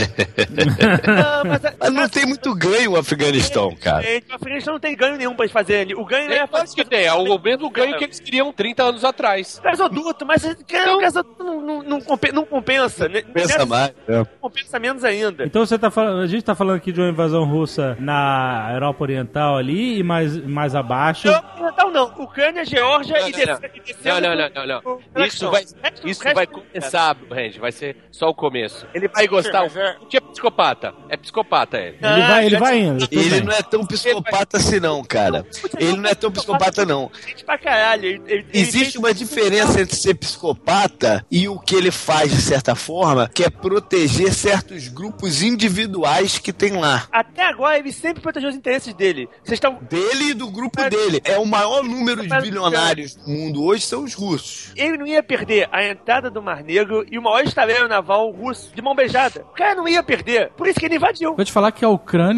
Mas não tem muito ganho o Afeganistão, cara. O Afeganistão não tem ganho nenhum pra eles fazerem ali. O ganho não é fácil que tem. É o mesmo ganho que eles queriam 30 anos atrás. Gasoduto, mas o gasoduto não compensa. Compensa mais. Compensa menos ainda. Então a gente tá falando aqui de uma invasão russa na Europa Oriental ali e mais abaixo. Oriental não. Ucrânia, Geórgia e descendo. Não. Isso vai começar, Randy. Vai ser só o começo. Ele vai gostar. É psicopata. É psicopata ele. Ele vai indo. Ele não é tão psicopata assim não, cara. Ele não é tão psicopata não. Pra caralho. Existe uma diferença entre ser psicopata e o que ele faz de certa forma, que é proteger certos grupos individuais que tem lá. Até agora ele sempre protegeu os interesses dele. Dele e do grupo dele. É o maior número de bilionários do mundo hoje são os russos. Ele não ia perder a entrada do Mar Negro e o maior estaleiro naval russo de mão beijada. O cara não ia perder. Por isso que ele invadiu. Vou te falar que a Ucrânia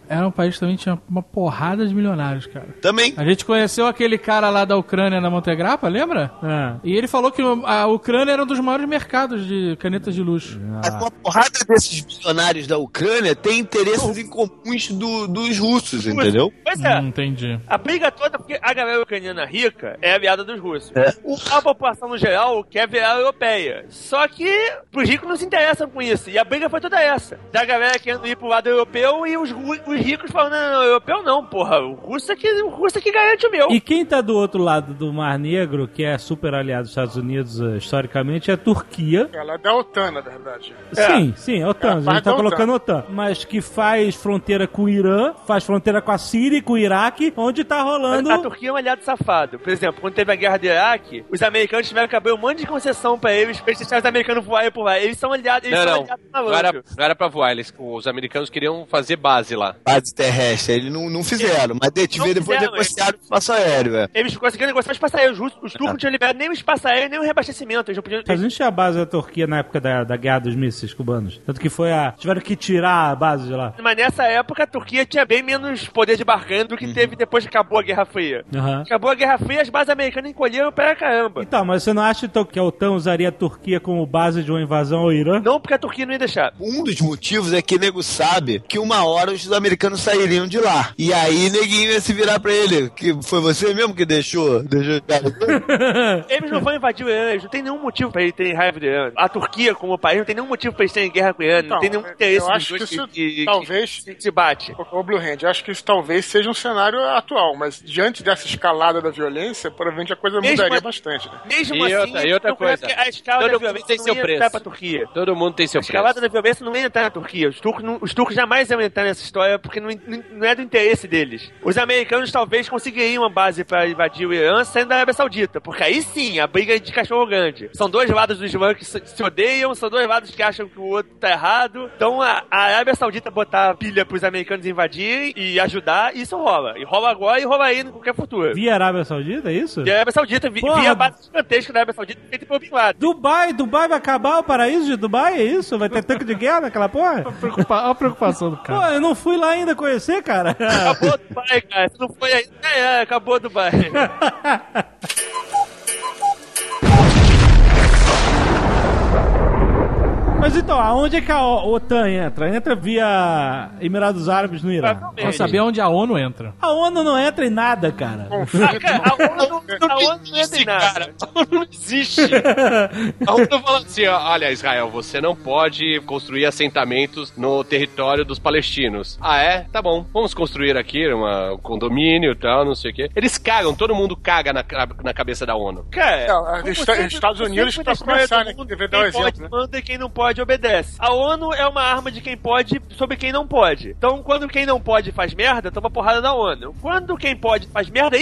era um país que também tinha uma porrada de milionários, cara. Também. A gente conheceu aquele cara lá da Ucrânia na Montegrappa, lembra? E ele falou que a Ucrânia era um dos maiores mercados de canetas de luxo. Mas uma porrada desses milionários da Ucrânia tem interesses em comuns dos russos, entendeu? Pois é. Entendi. A briga toda, porque a galera ucraniana rica é aliada dos russos. A população no geral quer virar europeia. Só que os ricos não se interessam com isso. E a briga foi toda essa. Da galera querendo ir pro lado europeu e os ricos falando, não, europeu não, porra. O russo é que garante o meu. E quem tá do outro lado do Mar Negro, que é super aliado dos Estados Unidos historicamente, é a Turquia. Ela é da OTAN, na verdade. Sim, é a OTAN. A gente tá colocando OTAN. Mas que faz fronteira com o Irã, faz fronteira com a Síria e com o Iraque, onde tá rolando... A Turquia é um aliado safado. Por exemplo, quando teve a guerra do Iraque, os americanos tiveram que abrir um monte de concessão pra eles deixar os americanos voarem por lá. Eles são aliados, não era pra voar. Os americanos queriam fazer base lá. Base terrestre. Eles não fizeram, mas depois negociaram o espaço aéreo, Eles conseguiram negociar o espaço aéreo. Os turcos não tinham liberado nem o espaço aéreo, nem o reabastecimento. Eles não podiam... A gente tinha a base da Turquia na época da guerra dos mísseis cubanos. Tanto que tiveram que tirar a base de lá. Mas nessa época a Turquia tinha bem menos poder de barganha do que teve depois que acabou a Guerra Fria. Acabou a Guerra Fria, as bases americanas encolheram pra caramba. Então, mas você não acha então que a OTAN usaria a Turquia como base de uma invasão ao Irã? Não, porque a Turquia não ia deixar. Um dos motivos é que nego sabe que uma hora os americanos sairiam de lá. E aí neguinho ia se virar pra ele. Que foi você mesmo que deixou Eles não vão invadir o Irã, eles não tem nenhum motivo pra eles terem raiva do Irã. A Turquia, como país, não tem nenhum motivo pra eles terem guerra com o Irã, não tem nenhum interesse dos dois que se bate. Ô, Blue Hand, eu acho que isso talvez seja um cenário atual, mas diante dessa escalada da violência, provavelmente a coisa mudaria bastante. Né? Mesmo assim, outra coisa. A escala da violência tem seu preço. Pra Turquia. Todo mundo tem seu preço. A escalada da violência não ia entrar na Turquia. Os turcos jamais iam entrar nessa história porque não é do interesse deles. Os americanos talvez conseguiriam uma base pra invadir o Irã saindo da Arábia Saudita, porque aí sim, a briga é de cachorro grande. São dois lados do Islã que se odeiam, são dois lados que acham que o outro tá errado. Então a Arábia Saudita botar pilha pros americanos invadirem e ajudar, isso rola. E rola agora e rola aí em qualquer futuro. Via Arábia Saudita, é isso? Via Arábia Saudita, via a base gigantesca da Arábia Saudita feita pelo Bin Laden. Dubai vai acabar o paraíso de Dubai, é isso? Vai ter tanque de guerra naquela porra? Olha a preocupação do cara. Pô, eu não fui lá ainda conhecer, cara. Acabou Dubai, cara. Você não foi ainda? Acabou Dubai. Mas então, aonde é que a OTAN entra? Entra via Emirados Árabes no Irã. Quer saber onde a ONU entra? A ONU não entra em nada, cara. A ONU não entra em nada. A ONU não existe. A ONU fala assim, olha, Israel, você não pode construir assentamentos no território dos palestinos. Ah, é? Tá bom. Vamos construir aqui um condomínio e tal, não sei o quê. Eles cagam, todo mundo caga na cabeça da ONU. Cara, Estados Unidos, pra começar, né? Deve dar um exemplo, né? Manda e quem não pode obedece. A ONU é uma arma de quem pode sobre quem não pode. Então, quando quem não pode faz merda, toma porrada da ONU. Quando quem pode faz merda,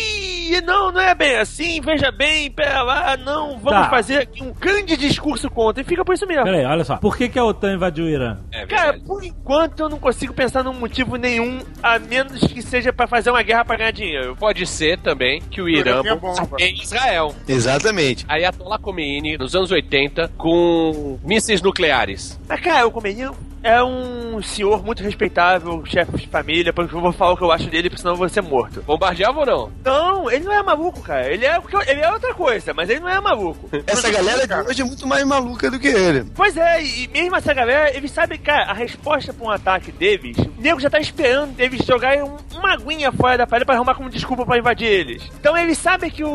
não é bem assim, veja bem, pera lá, não, vamos fazer aqui um grande discurso contra, e fica por isso mesmo. Peraí, olha só, por que a OTAN invadiu o Irã? Cara, por enquanto eu não consigo pensar num motivo nenhum, a menos que seja pra fazer uma guerra pra ganhar dinheiro. Pode ser também que o Irã é Israel. Exatamente. Ayatollah Khomeini, nos anos 80, com mísseis nucleares. Mas, cara, o Khomeini é um senhor muito respeitável, chefe de família, porque eu vou falar o que eu acho dele, porque senão eu vou ser morto. Bombardeava ou não? Não, ele não é maluco, cara. Ele é outra coisa, mas ele não é maluco. Essa galera de hoje é muito mais maluca do que ele. Pois é, e mesmo essa galera, eles sabem, cara, a resposta pra um ataque deles, o nego já tá esperando eles jogarem uma aguinha fora da parede pra arrumar como desculpa pra invadir eles. Então eles sabem que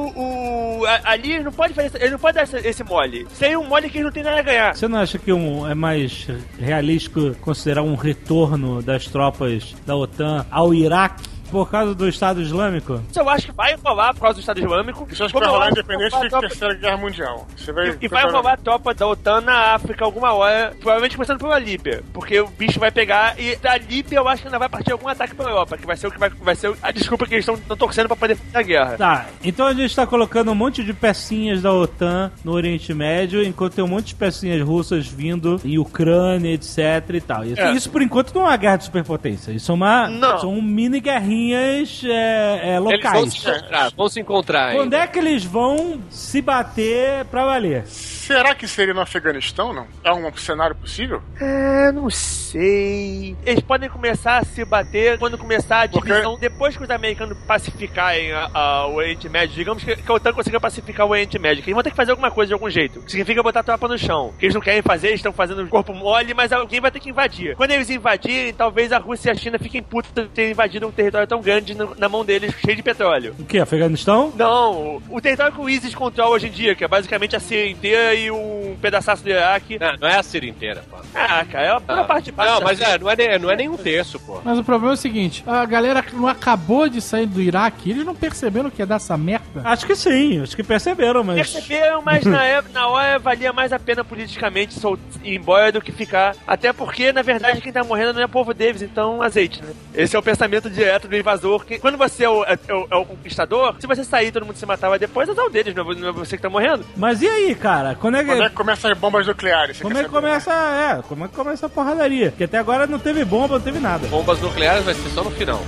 ali ele não pode fazer, ele não pode dar esse mole. Seria um mole que eles não tem nada a ganhar. Você não acha que é mais realístico considerar um retorno das tropas da OTAN ao Iraque por causa do Estado Islâmico? Eu acho que vai rolar por causa do Estado Islâmico. Isso acho que vai rolar independente da Terceira Guerra Mundial. E vai rolar a tropa da OTAN na África alguma hora, provavelmente começando pela Líbia, porque o bicho vai pegar e da Líbia eu acho que ainda vai partir algum ataque pra Europa, que vai ser o que vai ser a desculpa que eles estão torcendo pra poder fazer a guerra. Tá, então a gente tá colocando um monte de pecinhas da OTAN no Oriente Médio, enquanto tem um monte de pecinhas russas vindo em Ucrânia, etc e tal. Isso por enquanto não é uma guerra de superpotência, isso é uma mini guerrinha guerrinhas locais. Eles vão se encontrar. Quando é que eles vão se bater pra valer? Será que seria no Afeganistão, não? É um cenário possível? Não sei. Eles podem começar a se bater quando começar a divisão, depois que os americanos pacificarem o Oriente Médio. Digamos que a OTAN consiga pacificar o Oriente Médio. Eles vão ter que fazer alguma coisa de algum jeito. Significa botar a tropa no chão. Que eles não querem fazer, eles estão fazendo o corpo mole, mas alguém vai ter que invadir. Quando eles invadirem, talvez a Rússia e a China fiquem putos de ter invadido um território tão grande na mão deles, cheio de petróleo. O que? Afeganistão? Não. O território que o ISIS controla hoje em dia, que é basicamente a Síria inteira e um pedaço do Iraque. Não é a Síria inteira, pô. Cara, é a parte de baixo. Não, mas não é nem um terço, pô. Mas o problema é o seguinte, a galera que não acabou de sair do Iraque, eles não perceberam que ia dar essa merda? Acho que sim, acho que perceberam, mas... Perceberam, mas na hora valia mais a pena politicamente ir embora do que ficar. Até porque, na verdade, quem tá morrendo não é o povo deles, então azeite, né? Esse é o pensamento direto do invasor. Que, quando você é o conquistador, se você sair e todo mundo se matava depois, é o deles, não é você que tá morrendo. Mas e aí, cara? Quando é que começam as bombas nucleares? Como é que começa a porradaria? Porque até agora não teve bomba, não teve nada. Bombas nucleares vai ser só no final.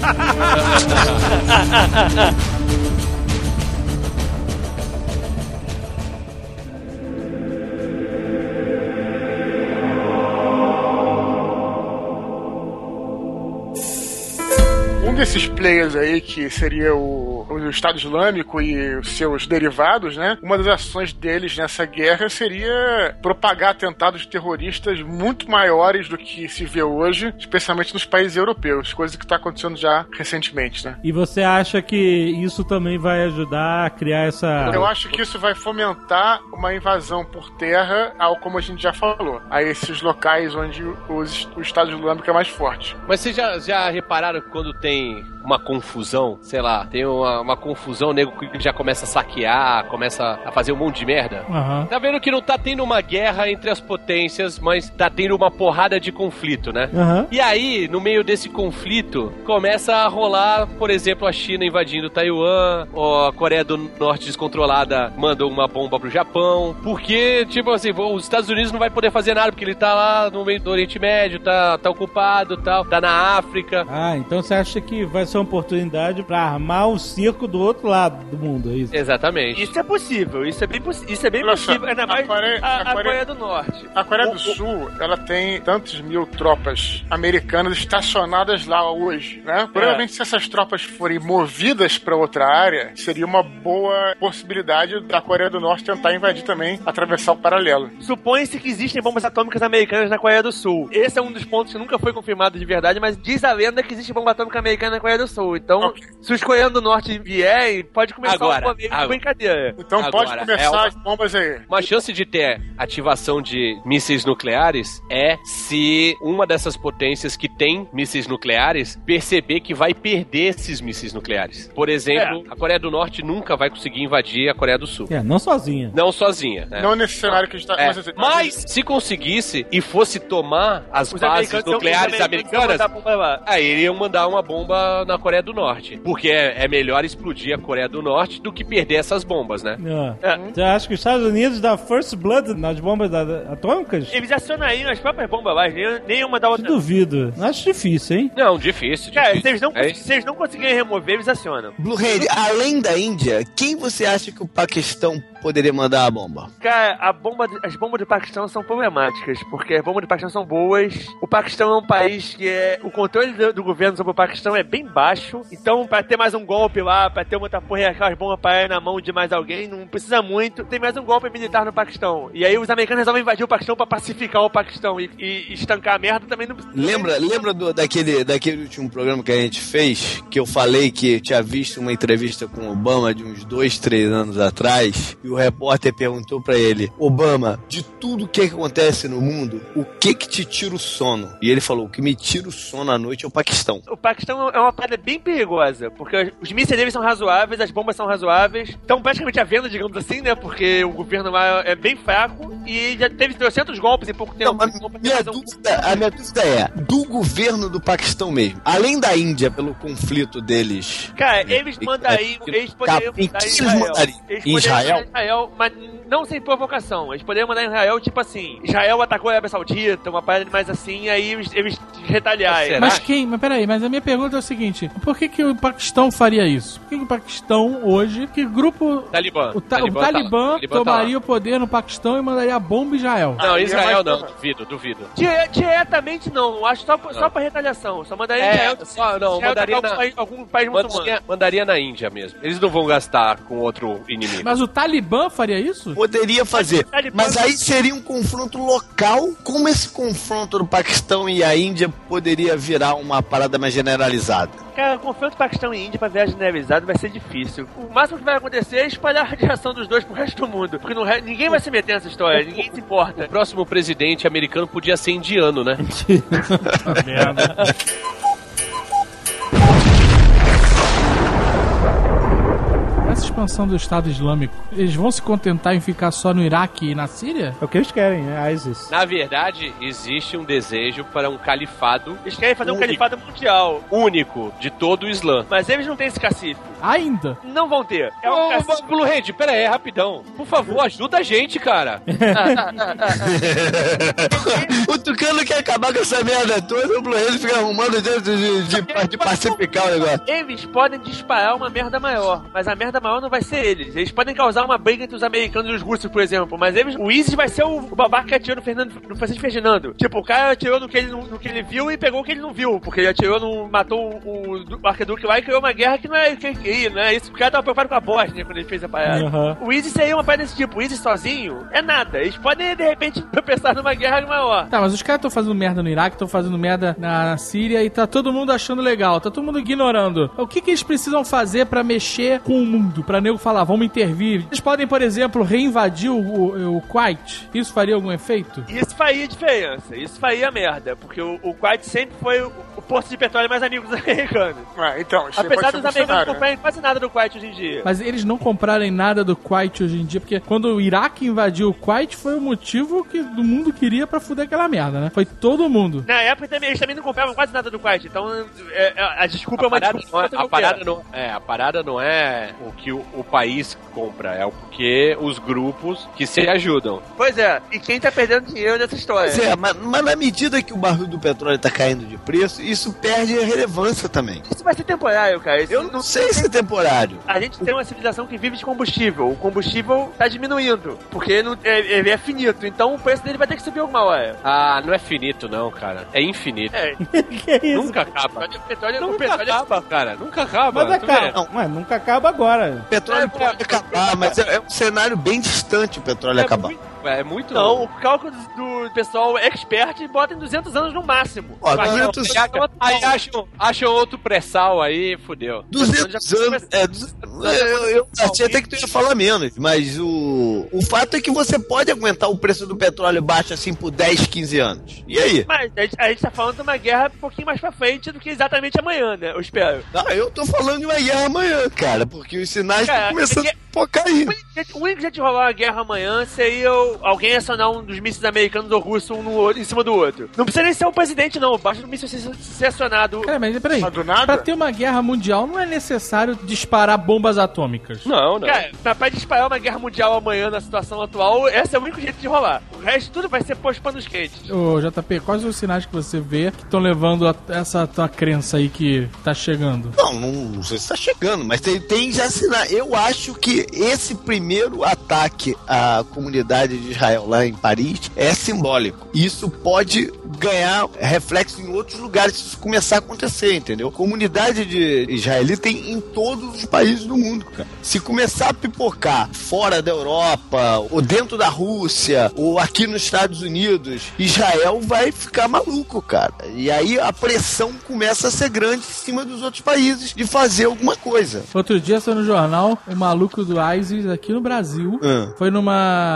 Um desses players aí, que seria o Estado Islâmico e os seus derivados, né? Uma das ações deles nessa guerra seria propagar atentados terroristas muito maiores do que se vê hoje, especialmente nos países europeus, coisa que está acontecendo já recentemente, né? E você acha que isso também vai ajudar a criar essa... Eu acho que isso vai fomentar uma invasão por terra, como a gente já falou, a esses locais onde o Estado Islâmico é mais forte. Mas vocês já repararam que quando tem uma confusão, sei lá, tem uma confusão, o nego que já começa a saquear, começa a fazer um monte de merda? Tá vendo que não tá tendo uma guerra entre as potências, mas tá tendo uma porrada de conflito, né? E aí, no meio desse conflito, começa a rolar, por exemplo, a China invadindo Taiwan, ou a Coreia do Norte descontrolada mandou uma bomba pro Japão, porque, tipo assim, os Estados Unidos não vai poder fazer nada, porque ele tá lá no meio do Oriente Médio, tá ocupado, tá na África. Então você acha que vai ser uma oportunidade pra armar o circo do outro lado do mundo, é isso? Exatamente. Isso é possível, isso é bem possível, ainda mais a Coreia do Norte. A Coreia do Sul, ela tem tantos mil tropas americanas estacionadas lá hoje, né? Provavelmente se essas tropas forem movidas pra outra área, seria uma boa possibilidade da Coreia do Norte tentar invadir também, atravessar o paralelo. Supõe-se que existem bombas atômicas americanas na Coreia do Sul. Esse é um dos pontos que nunca foi confirmado de verdade, mas diz a lenda que existe bomba atômica americana na Coreia do Sul. Então, se os coreanos do Norte vier, pode começar uma brincadeira. Então pode começar as bombas aí. Uma chance de ter ativação de mísseis nucleares é se uma dessas potências que tem mísseis nucleares perceber que vai perder esses mísseis nucleares. Por exemplo, a Coreia do Norte nunca vai conseguir invadir a Coreia do Sul. Não sozinha. Não sozinha. Né? Não nesse cenário que a gente tá... Mas se conseguisse e fosse tomar as bases nucleares americanas, aí iriam mandar uma bomba na Coreia do Norte. Porque é melhor explodir a Coreia do Norte do que perder essas bombas, né? Você acha que os Estados Unidos dá first blood nas bombas atômicas? Eles acionariam as próprias bombas lá, nenhuma da outra. Duvido. Acho difícil, hein? Não, difícil. Cara, se eles não conseguirem remover, eles acionam. Blue-Head, além da Índia, quem você acha que o Paquistão poderia mandar a bomba? Cara, as bombas do Paquistão são problemáticas, porque as bombas do Paquistão são boas. O Paquistão é um país que o controle do governo sobre o Paquistão é bem baixo, então pra ter mais um golpe lá, pra ter muita porra e aquelas bombas pra ir na mão de mais alguém, não precisa muito, tem mais um golpe militar no Paquistão. E aí os americanos resolvem invadir o Paquistão pra pacificar o Paquistão e estancar a merda também não precisa. Lembra daquele último programa que a gente fez, que eu falei que tinha visto uma entrevista com o Obama de uns 2-3 anos atrás, e o repórter perguntou pra ele: Obama, de tudo que acontece no mundo, o que te tira o sono? E ele falou: o que me tira o sono à noite é o Paquistão. O Paquistão é uma parada bem perigosa, porque os mísseis deles são razoáveis, as bombas são razoáveis, estão praticamente à venda, digamos assim, né? Porque o governo lá é bem fraco e já teve 300 golpes em pouco tempo. Não, a minha dúvida é, do governo do Paquistão mesmo, além da Índia, pelo conflito deles... Cara, eles mandariam... Eles poderiam mandar em Israel, mas não sem provocação. Eles poderiam mandar em Israel, tipo assim, Israel atacou a Arábia Saudita, uma parada mais assim, e aí eles retaliarem. Mas peraí, mas a minha pergunta é o seguinte, por que o Paquistão faria isso? Por que o Paquistão hoje, que grupo... Talibã. O Talibã tomaria o poder no Paquistão e mandaria bomba em Israel? Não, Israel não, duvido. Diretamente não, acho só pra retaliação. Só mandaria em Israel. Mandaria algum país muçulmano. Mandaria na Índia mesmo. Eles não vão gastar com outro inimigo. Mas o Talibã faria isso? Poderia fazer. Mas aí seria um confronto local. Como esse confronto do Paquistão e a Índia poderia virar uma parada mais generalizada? Cara, o confronto Paquistão e Índia pra virar generalizado vai ser difícil. O máximo que vai acontecer é espalhar a radiação dos dois pro resto do mundo. Porque ninguém vai se meter nessa história, ninguém se importa. O próximo presidente americano podia ser indiano, né? Merda. Essa expansão do Estado Islâmico, eles vão se contentar em ficar só no Iraque e na Síria? É o que eles querem, né? ISIS. Na verdade, existe um desejo para um califado. Eles querem fazer um califado mundial. Único de todo o Islã. Mas eles não têm esse cacife. Ainda? Não vão ter. Blue Hand, pera aí, rapidão. Por favor, ajuda a gente, cara. O Tucano quer acabar com essa merda toda, o Blue Hand fica arrumando de pacificar o negócio. Eles podem disparar uma merda maior, mas a merda maior não vai ser eles. Eles podem causar uma briga entre os americanos e os russos, por exemplo, mas o ISIS vai ser o babaca que atirou no Francisco Ferdinando. Tipo, o cara atirou no que ele viu e pegou o que ele não viu, porque ele atirou matou o arquiduque lá e criou uma guerra que não é isso. O cara tava preocupado com a Bósnia quando ele fez a parada. Uhum. O ISIS seria uma parada desse tipo. O ISIS sozinho é nada. Eles podem, de repente, pensar numa guerra maior. Tá, mas os caras estão fazendo merda no Iraque, estão fazendo merda na Síria e tá todo mundo achando legal, tá todo mundo ignorando. O que eles precisam fazer pra mexer com o mundo? Pra nego falar, vamos intervir. Eles podem, por exemplo, reinvadir o Kuwait. Isso faria algum efeito? Isso faria diferença. Isso faria merda. Porque o Kuwait sempre foi o posto de petróleo mais amigo dos americanos. Então, apesar dos americanos comprarem quase nada do Kuwait hoje em dia. Mas eles não comprarem nada do Kuwait hoje em dia, porque quando o Iraque invadiu o Kuwait foi o motivo que o mundo queria pra fuder aquela merda, né? Foi todo mundo. Na época eles também não compravam quase nada do Kuwait. Então a desculpa é uma desculpa. A parada não é o que o país compra, é porque os grupos que se ajudam. Pois é, e quem tá perdendo dinheiro nessa história? Pois é, mas na medida que o barril do petróleo tá caindo de preço, isso perde a relevância também. Isso vai ser temporário, cara. Eu não sei se é temporário. A gente tem uma civilização que vive de combustível. O combustível tá diminuindo, porque ele é finito. Então o preço dele vai ter que subir alguma hora. Ah, não é finito não, cara. É infinito. Que é isso? Nunca acaba. O petróleo nunca acaba, cara. Nunca acaba. Mas acaba. Não, nunca acaba agora. O petróleo pode acabar, mas é um cenário bem distante o petróleo acabar. Não, o cálculo do pessoal expert bota em 200 anos no máximo. Ó, 200 aí acham outro pré-sal aí, fudeu. 200 anos. Eu achei até que tu ia falar menos, mas o fato é que você pode aguentar o preço do petróleo baixo assim por 10, 15 anos. E aí? Mas a gente tá falando de uma guerra um pouquinho mais pra frente do que exatamente amanhã, né? Eu espero. Não, eu tô falando de uma guerra amanhã, cara, porque os sinais estão começando a focar aí. O único jeito de rolar uma guerra amanhã seria alguém acionar um dos mísseis americanos ou russos em cima do outro. Não precisa nem ser o presidente, não. Basta o míssil ser acionado. Cara, mas peraí. Pra ter uma guerra mundial não é necessário disparar bombas atômicas. Não. Cara, pra disparar uma guerra mundial amanhã na situação atual, esse é o único jeito de rolar. O resto tudo vai ser posto panos quentes. Ô, JP, quais os sinais que você vê que estão levando a essa tua crença aí que tá chegando? Não sei se tá chegando, mas tem já sinais. Eu acho que esse primeiro ataque à comunidade de Israel lá em Paris é simbólico. Isso pode ganhar reflexo em outros lugares se isso começar a acontecer, entendeu? Comunidade de israelita tem em todos os países do mundo, cara. Se começar a pipocar fora da Europa, ou dentro da Rússia, ou aqui nos Estados Unidos, Israel vai ficar maluco, cara. E aí a pressão começa a ser grande em cima dos outros países de fazer alguma coisa. Outro dia saiu no jornal o maluco do ISIS aqui no Brasil. Foi numa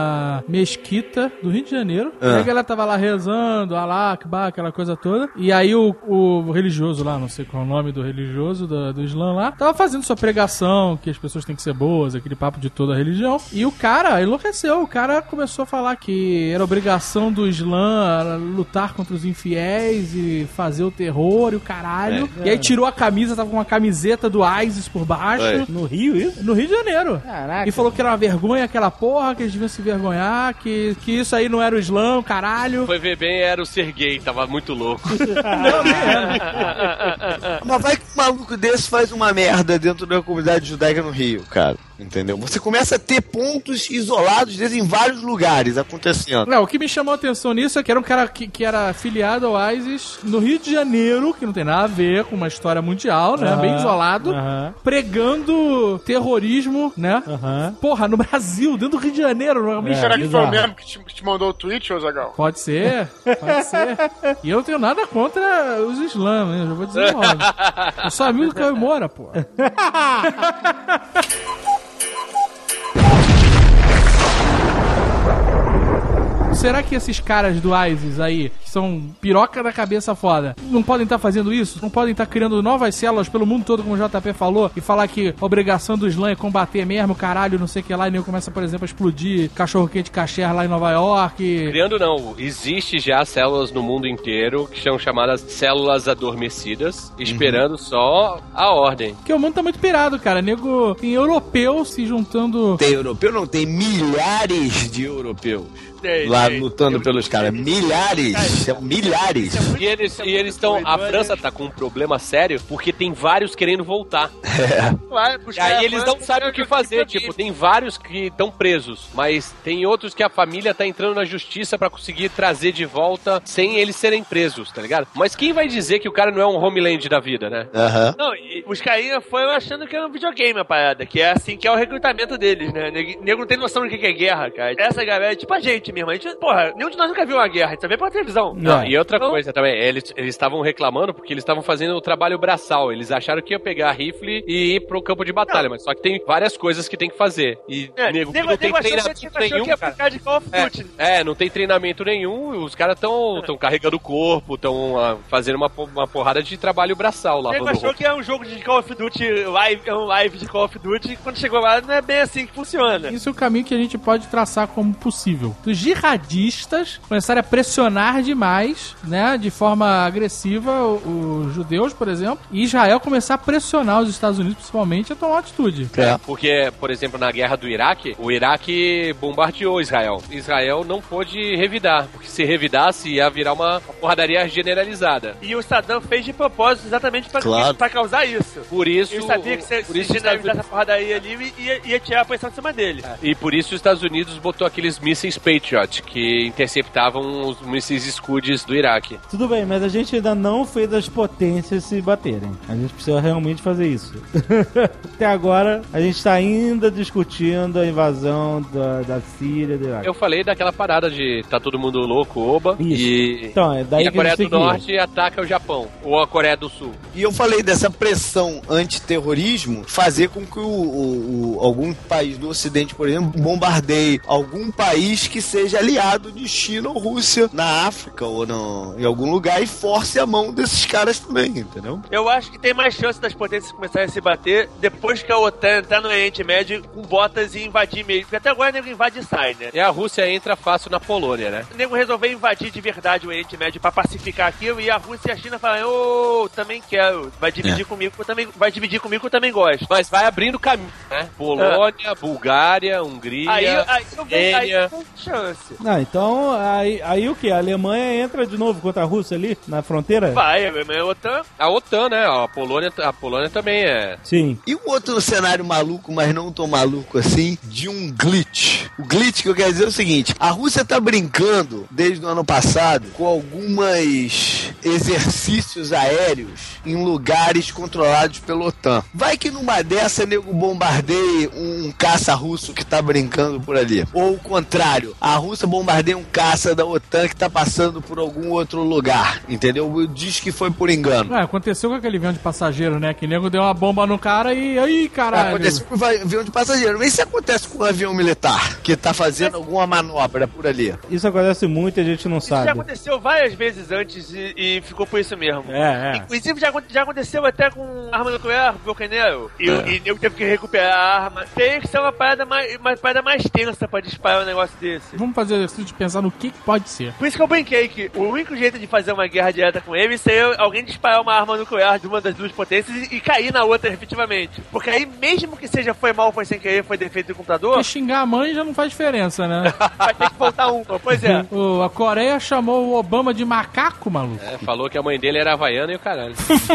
mesquita do Rio de Janeiro. E a galera tava lá rezando, Alá, Akbar, aquela coisa toda. E aí o religioso lá, não sei qual é o nome do religioso do Islã lá, tava fazendo sua pregação, que as pessoas têm que ser boas, aquele papo de toda a religião. E o cara enlouqueceu. O cara começou a falar que era obrigação do Islã lutar contra os infiéis e fazer o terror e o caralho. E aí tirou a camisa, tava com uma camiseta do ISIS por baixo. No Rio, isso? No Rio de Janeiro. Caraca. E falou que era uma vergonha aquela porra, que eles deviam se vergonhar, que isso aí não era o Islã, caralho. Foi ver bem, era o Serguei, tava muito louco. Não, nem era. Mas vai que um maluco desse faz uma merda dentro da comunidade judaica no Rio, cara. Entendeu? Você começa a ter pontos isolados desde em vários lugares acontecendo. Não, o que me chamou a atenção nisso é que era um cara que era filiado ao ISIS no Rio de Janeiro, que não tem nada a ver com uma história mundial, né? Bem isolado, pregando terrorismo, né? Porra, no Brasil, dentro do Rio de Janeiro. Será que foi o mesmo que te mandou o tweet, ô Zagal? Pode ser, pode ser. E eu não tenho nada contra os islãs, né? Já vou dizer logo. Eu sou amigo do Caio Moura, porra. Será que esses caras do ISIS aí, que são piroca da cabeça foda, não podem estar fazendo isso? Não podem estar criando novas células pelo mundo todo, como o JP falou, e falar que a obrigação do Islã é combater mesmo, caralho, não sei o que lá, e nem começa, por exemplo, a explodir cachorro-quente kasher lá em Nova York? Criando não, existe já células no mundo inteiro que são chamadas células adormecidas, esperando só a ordem. Porque o mundo tá muito pirado, cara. Nego, tem europeu se juntando... Tem europeu? Não, tem milhares de europeus. Lá lutando pelos caras. Milhares. São milhares. E eles estão... A França tá com um problema sério porque tem vários querendo voltar. E aí eles não sabem o que fazer. Tipo, tem vários que estão presos, mas tem outros que a família tá entrando na justiça pra conseguir trazer de volta sem eles serem presos, tá ligado? Mas quem vai dizer que o cara não é um Homeland da vida, né? Não, e os carinha foram achando que era um videogame a parada, que é assim que é o recrutamento deles, né? Nego não tem noção do que é guerra, cara. Essa galera é tipo a gente mesmo. A gente, porra, nenhum de nós nunca viu uma guerra, a gente só vê pela televisão. Não, e outra coisa também, eles estavam reclamando porque eles estavam fazendo o trabalho braçal. Eles acharam que ia pegar a rifle e ir pro campo de batalha, mas só que tem várias coisas que tem que fazer. E nego não tem treinamento nenhum, cara. De Call of Duty. Não tem treinamento nenhum, os caras estão carregando o corpo, estão fazendo uma porrada de trabalho braçal lá. Nego achou que é um jogo de Call of Duty live, é um live de Call of Duty, e quando chegou lá não é bem assim que funciona. Isso é o caminho que a gente pode traçar como possível. Os jihadistas começarem a pressionar demais, né, de forma agressiva os judeus, por exemplo, e Israel começar a pressionar os Estados Unidos, principalmente, a tomar atitude. Porque, por exemplo, na guerra do Iraque, o Iraque bombardeou Israel. Israel não pôde revidar, porque se revidasse ia virar uma porradaria generalizada. E o Saddam fez de propósito exatamente pra causar isso. Por isso... Ele sabia que se generalizar essa porradaria ali, ia tirar a pressão de cima dele. E por isso os Estados Unidos botou aqueles mísseis Patriot, que interceptavam os mísseis Scud do Iraque. Tudo bem, mas a gente ainda não fez as potências se baterem. A gente precisa realmente fazer isso. Até agora, a gente está ainda discutindo a invasão da Síria, do Iraque. Eu falei daquela parada de tá todo mundo louco, oba, então, é daí e a Coreia do Norte ataca o Japão, ou a Coreia do Sul. E eu falei dessa pressão antiterrorismo fazer com que algum país do Ocidente, por exemplo, bombardeie algum país que seja aliado de China ou Rússia na África ou em algum lugar e force a mão desses caras também, entendeu? Eu acho que tem mais chance das potências começarem a se bater depois que a OTAN entrar no Oriente Médio com botas e invadir mesmo. Porque até agora o nego invade e sai, né? E a Rússia entra fácil na Polônia, né? O nego resolveu invadir de verdade o Oriente Médio pra pacificar aquilo e a Rússia e a China falam, também quero, vai dividir comigo, eu também gosto. Mas vai abrindo caminho, né? Polônia, Bulgária, Hungria, aí tem chance. Não, então, aí o que? A Alemanha entra de novo contra a Rússia ali, na fronteira? Vai, a Alemanha é a OTAN. A OTAN, né? A Polônia também é. Sim. E um outro cenário maluco, mas não tão maluco assim, de um glitch. O glitch que eu quero dizer é o seguinte, a Rússia tá brincando, desde o ano passado, com alguns exercícios aéreos em lugares controlados pela OTAN. Vai que numa dessa, nego bombardeie um caça russo que tá brincando por ali. Ou o contrário, a a Rússia bombardeia um caça da OTAN que tá passando por algum outro lugar, entendeu? Diz que foi por engano. Aconteceu com aquele avião de passageiro, né? Que o nego deu uma bomba no cara e aí, caralho. Aconteceu com o avião de passageiro. Mas isso acontece com um avião militar que tá fazendo alguma manobra por ali. Isso acontece muito e a gente não sabe. Isso já aconteceu várias vezes antes e ficou por isso mesmo. Inclusive já aconteceu até com arma nuclear, Volcaneiro. E eu teve que recuperar a arma. Tem que ser uma parada mais tensa pra disparar um negócio desse. Vamos fazer o exercício de pensar no que pode ser. Por isso que eu brinquei que o único jeito de fazer uma guerra direta com ele seria alguém disparar uma arma nuclear de uma das duas potências e cair na outra, efetivamente. Porque aí, mesmo que foi mal, foi sem querer, foi defeito do computador... Porque xingar a mãe já não faz diferença, né? Vai ter que voltar uma, pois é. A Coreia chamou o Obama de macaco, maluco. Falou que a mãe dele era havaiana e o caralho.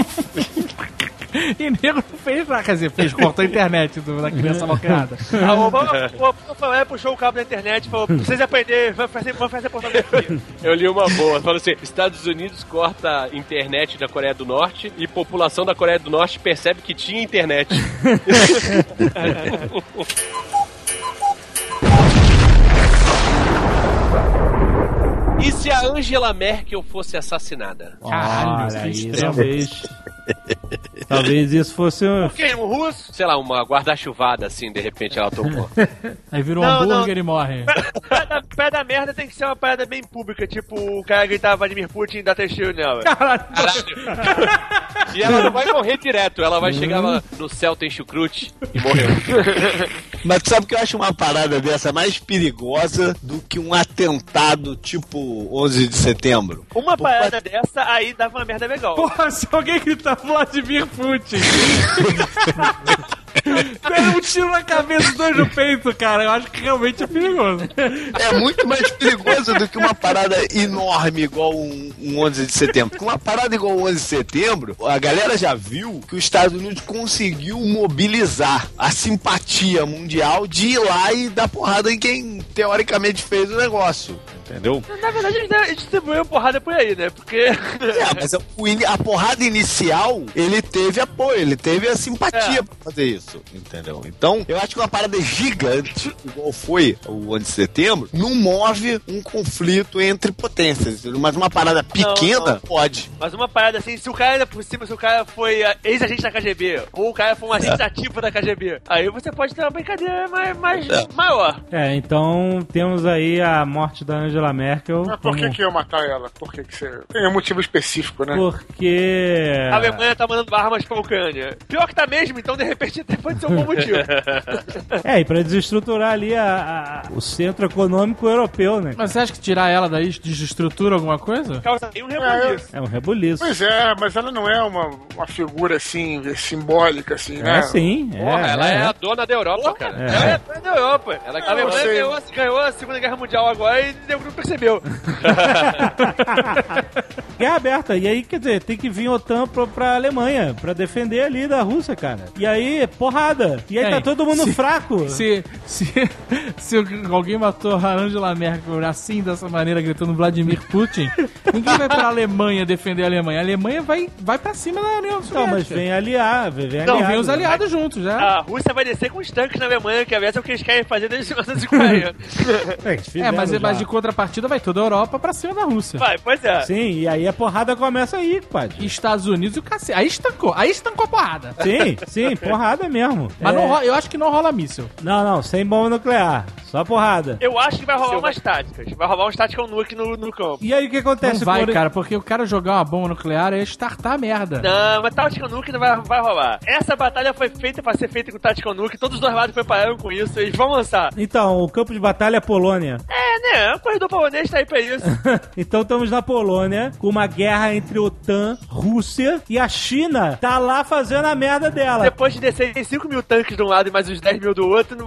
E nego não fez nada, quer dizer, cortou a internet da criança mal criada. O Obama puxou o cabo da internet e falou: vocês aprender, vamos fazer pornografia. Eu li uma boa, falou assim: Estados Unidos corta a internet da Coreia do Norte e população da Coreia do Norte percebe que tinha internet. E se a Angela Merkel fosse assassinada? Caralho, Talvez isso fosse um... Por quê? Um russo? Sei lá, uma guarda-chuvada, assim, de repente ela topou. Aí virou um hambúrguer e morre. Pé da merda tem que ser uma parada bem pública, tipo o cara gritava Vladimir Putin e dá testemunho nela. Caralho. E ela não vai morrer direto, ela vai chegar lá no céu, tem chucrute e morreu. Mas tu sabe que eu acho uma parada dessa mais perigosa do que um atentado tipo 11 de setembro? Uma parada dessa aí dava uma merda legal. Porra, se alguém gritar Vladimir Putin. Deu um tiro na cabeça, dois no peito, cara. Eu acho que realmente é perigoso. É muito mais perigoso do que uma parada enorme igual um 11 de setembro. Porque uma parada igual um 11 de setembro, a galera já viu que os Estados Unidos conseguiu mobilizar a simpatia mundial de ir lá e dar porrada em quem teoricamente fez o negócio. Entendeu? Na verdade, ele distribuiu porrada por aí, né? Porque... mas a porrada inicial, ele teve apoio, ele teve a simpatia pra fazer isso, entendeu? Então, eu acho que uma parada gigante, igual foi o 11 de setembro, não move um conflito entre potências, mas uma parada pequena, pode. Mas uma parada assim, se o cara ainda por cima, se o cara foi ex-agente da KGB, ou o cara foi um agente ativo da KGB, aí você pode ter uma brincadeira mais maior. Então temos aí a morte da Angela Merkel. Mas por que eu matar ela? Por que você... Tem um motivo específico, né? Porque... a Alemanha tá mandando armas pra Ucrânia. Pior que tá mesmo, então de repente até pode ser um bom motivo. E pra desestruturar ali o centro econômico europeu, né? Mas você acha que tirar ela daí desestrutura alguma coisa? Causa um rebuliço. É um rebuliço. Pois é, mas ela não é uma figura assim, simbólica, assim, né? Sim. Porra, ela é a dona da Europa, cara. Ela é a dona da Europa. A Alemanha ganhou a Segunda Guerra Mundial agora e não percebeu. Guerra aberta. E aí, quer dizer, tem que vir a OTAN pra Alemanha, pra defender ali da Rússia, cara. E aí, porrada. E aí tá todo mundo fraco. Se alguém matou a Angela Merkel assim, dessa maneira, gritando Vladimir Putin, ninguém vai pra Alemanha defender a Alemanha. A Alemanha vai pra cima da União Soviética. Não, mas vem aliar, vem os aliados juntos, já. A Rússia vai descer com os tanques na Alemanha, que aliás é o que eles querem fazer desde 1940. Mas de contrapartida vai toda a Europa pra cima da Rússia. Vai, pois é. Sim, e aí a porrada começa aí, padre. Estados Unidos e o cacete. Aí estancou a porrada. Sim, porrada mesmo. Mas não rola, eu acho que não rola míssil. Não, sem bomba nuclear. Só porrada. Eu acho que vai rolar umas táticas. Vai rolar uns táticas nuke no campo. E aí o que acontece? Não vai, cara, porque o cara jogar uma bomba nuclear é startar a merda. Não, mas tática nuke não vai rolar. Essa batalha foi feita pra ser feita com tática nuke. Todos os dois lados prepararam com isso. Eles vão lançar. Então, o campo de batalha é Polônia. Né? O corredor polonês tá aí pra isso. Então estamos na Polônia, com uma guerra entre OTAN, Rússia e a China tá lá fazendo a merda dela. Depois de descer 5 mil tanques de um lado e mais uns 10 mil do outro,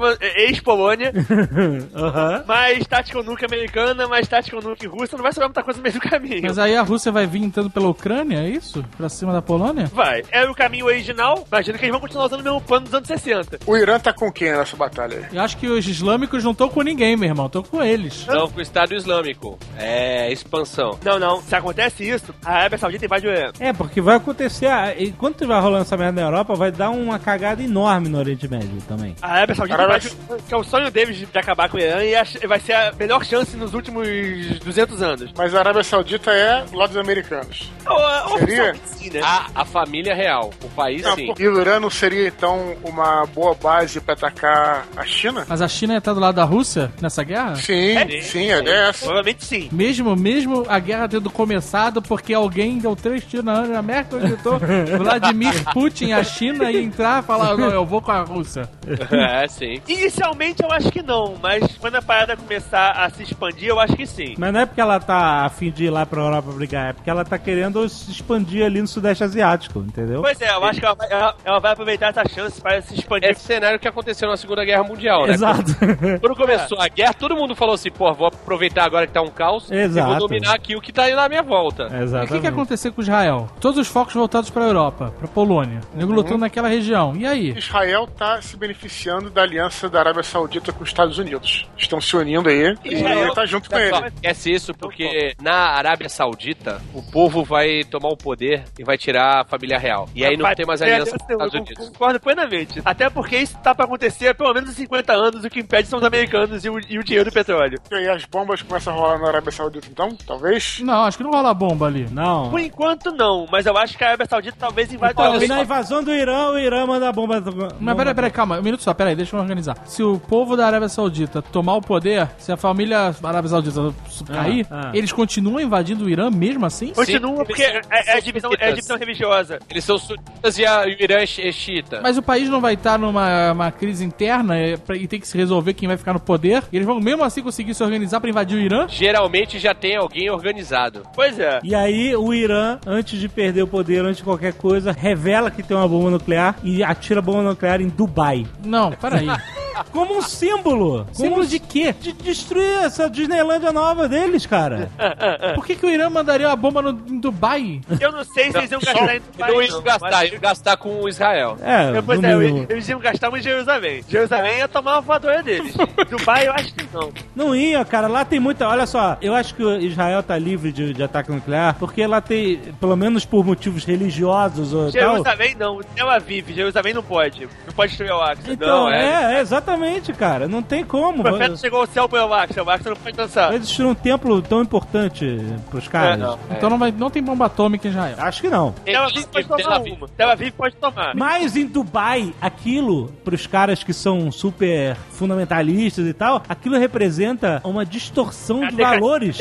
ex-Polônia. Mais tática nuke americana, mais tática nuke russa, não vai sobrar muita coisa no meio do caminho. caminho. Mas aí a Rússia vai vir entrando pela Ucrânia, é isso? Pra cima da Polônia? Vai. É o caminho original. Imagina que eles vão continuar usando o mesmo plano dos anos 60. O Irã tá com quem nessa batalha aí? Eu acho que os islâmicos não estão com ninguém, meu irmão. Estão com eles. Não, com o Estado Islâmico. É expansão. Não. Se acontece isso, a Arábia Saudita invade o Irã. Porque vai acontecer... Enquanto vai rolando essa merda na Europa, vai dar uma cagada enorme no Oriente Médio também. A Arábia Saudita invade, que é o sonho deles de acabar com o Irã, e vai ser a melhor chance nos últimos 200 anos. Mas a Arábia Saudita é do lado dos americanos. Seria? Sim, né? A família real. O país, sim. E o Irã não seria, então, uma boa base pra atacar a China? Mas a China ia estar do lado da Rússia nessa guerra? Sim, é essa. Provavelmente sim. Mesmo a guerra tendo começado porque alguém deu 3 tiros na Angela Merkel e gritou Vladimir Putin, a China, ia entrar e falar, não, eu vou com a Rússia. É, sim. Inicialmente eu acho que não, mas quando a parada começar a se expandir, eu acho que sim. Mas não é porque ela tá a fim de ir lá pra Europa brigar, é porque ela tá querendo se expandir ali no Sudeste Asiático, entendeu? Pois é, eu acho que ela vai aproveitar essa chance para se expandir. Esse cenário que aconteceu na Segunda Guerra Mundial, né? Exato. Quando começou a guerra, todo mundo falou assim, pô, vou aproveitar agora que tá um caos e vou dominar aqui o que tá aí na minha volta. Exatamente. E o que aconteceu com Israel? Todos os focos voltados pra Europa, pra Polônia. O nego lutando naquela região. E aí? Israel tá se beneficiando da aliança da Arábia Saudita com os Estados Unidos. Estão se unindo aí e Israel tá junto com ele. Esquece isso, porque na Arábia Saudita, o povo vai tomar o poder e vai tirar a família real. E aí não tem mais aliança com os Estados Unidos. Concordo plenamente. Até porque isso tá pra acontecer há pelo menos 50 anos, o que impede são os americanos e o dinheiro do petróleo. E aí as bombas começam a rolar na Arábia Saudita, então? Talvez? Não, acho que não rola bomba ali. Não. Por enquanto não, mas eu acho que a Arábia Saudita talvez invada. Talvez na invasão do Irã, o Irã manda a bomba. Mas peraí, calma, um minuto só, peraí, deixa eu organizar. Se o povo da Arábia Saudita tomar o poder, se a família Arábia Saudita cair, eles continuam invadindo o Irã mesmo assim? Continuam, porque é a divisão religiosa. Eles são sunitas e o Irã é xiita. Mas o país não vai estar numa crise interna e tem que se resolver quem vai ficar no poder? E eles vão mesmo assim conseguir se organizar pra invadir o Irã? Geralmente já tem alguém organizado. Pois é. E aí o Irã, antes de perder o poder, antes de qualquer coisa, revela que tem uma bomba nuclear e atira a bomba nuclear em Dubai. Não, peraí. Como um símbolo. Símbolo de quê? De destruir essa Disneylândia nova deles, cara. Por que o Irã mandaria uma bomba em Dubai? Eu não sei se eles iam gastar em Dubai. Não iam gastar, iam gastar com Israel. Pois é, eles iam gastar em Jerusalém. Jerusalém ia tomar uma voadora deles. Dubai eu acho que não. Não ia, cara. Lá tem muita... Olha só, eu acho que Israel tá livre de ataque nuclear porque lá tem, pelo menos por motivos religiosos ou Jerusalém tal. Não, Tel Aviv. Jerusalém não pode. Não pode destruir o Aqsa. Então, exatamente, cara. Não tem como. O profeta chegou ao céu pelo Aqsa. O Aqsa não pode dançar. Vai destruir um templo tão importante pros caras. Então não tem bomba atômica em Israel. Acho que não. Tel Aviv pode tomar uma. Tel Aviv pode tomar. Mas em Dubai, aquilo, pros caras que são super fundamentalistas e tal, aquilo representa uma distorção de valores.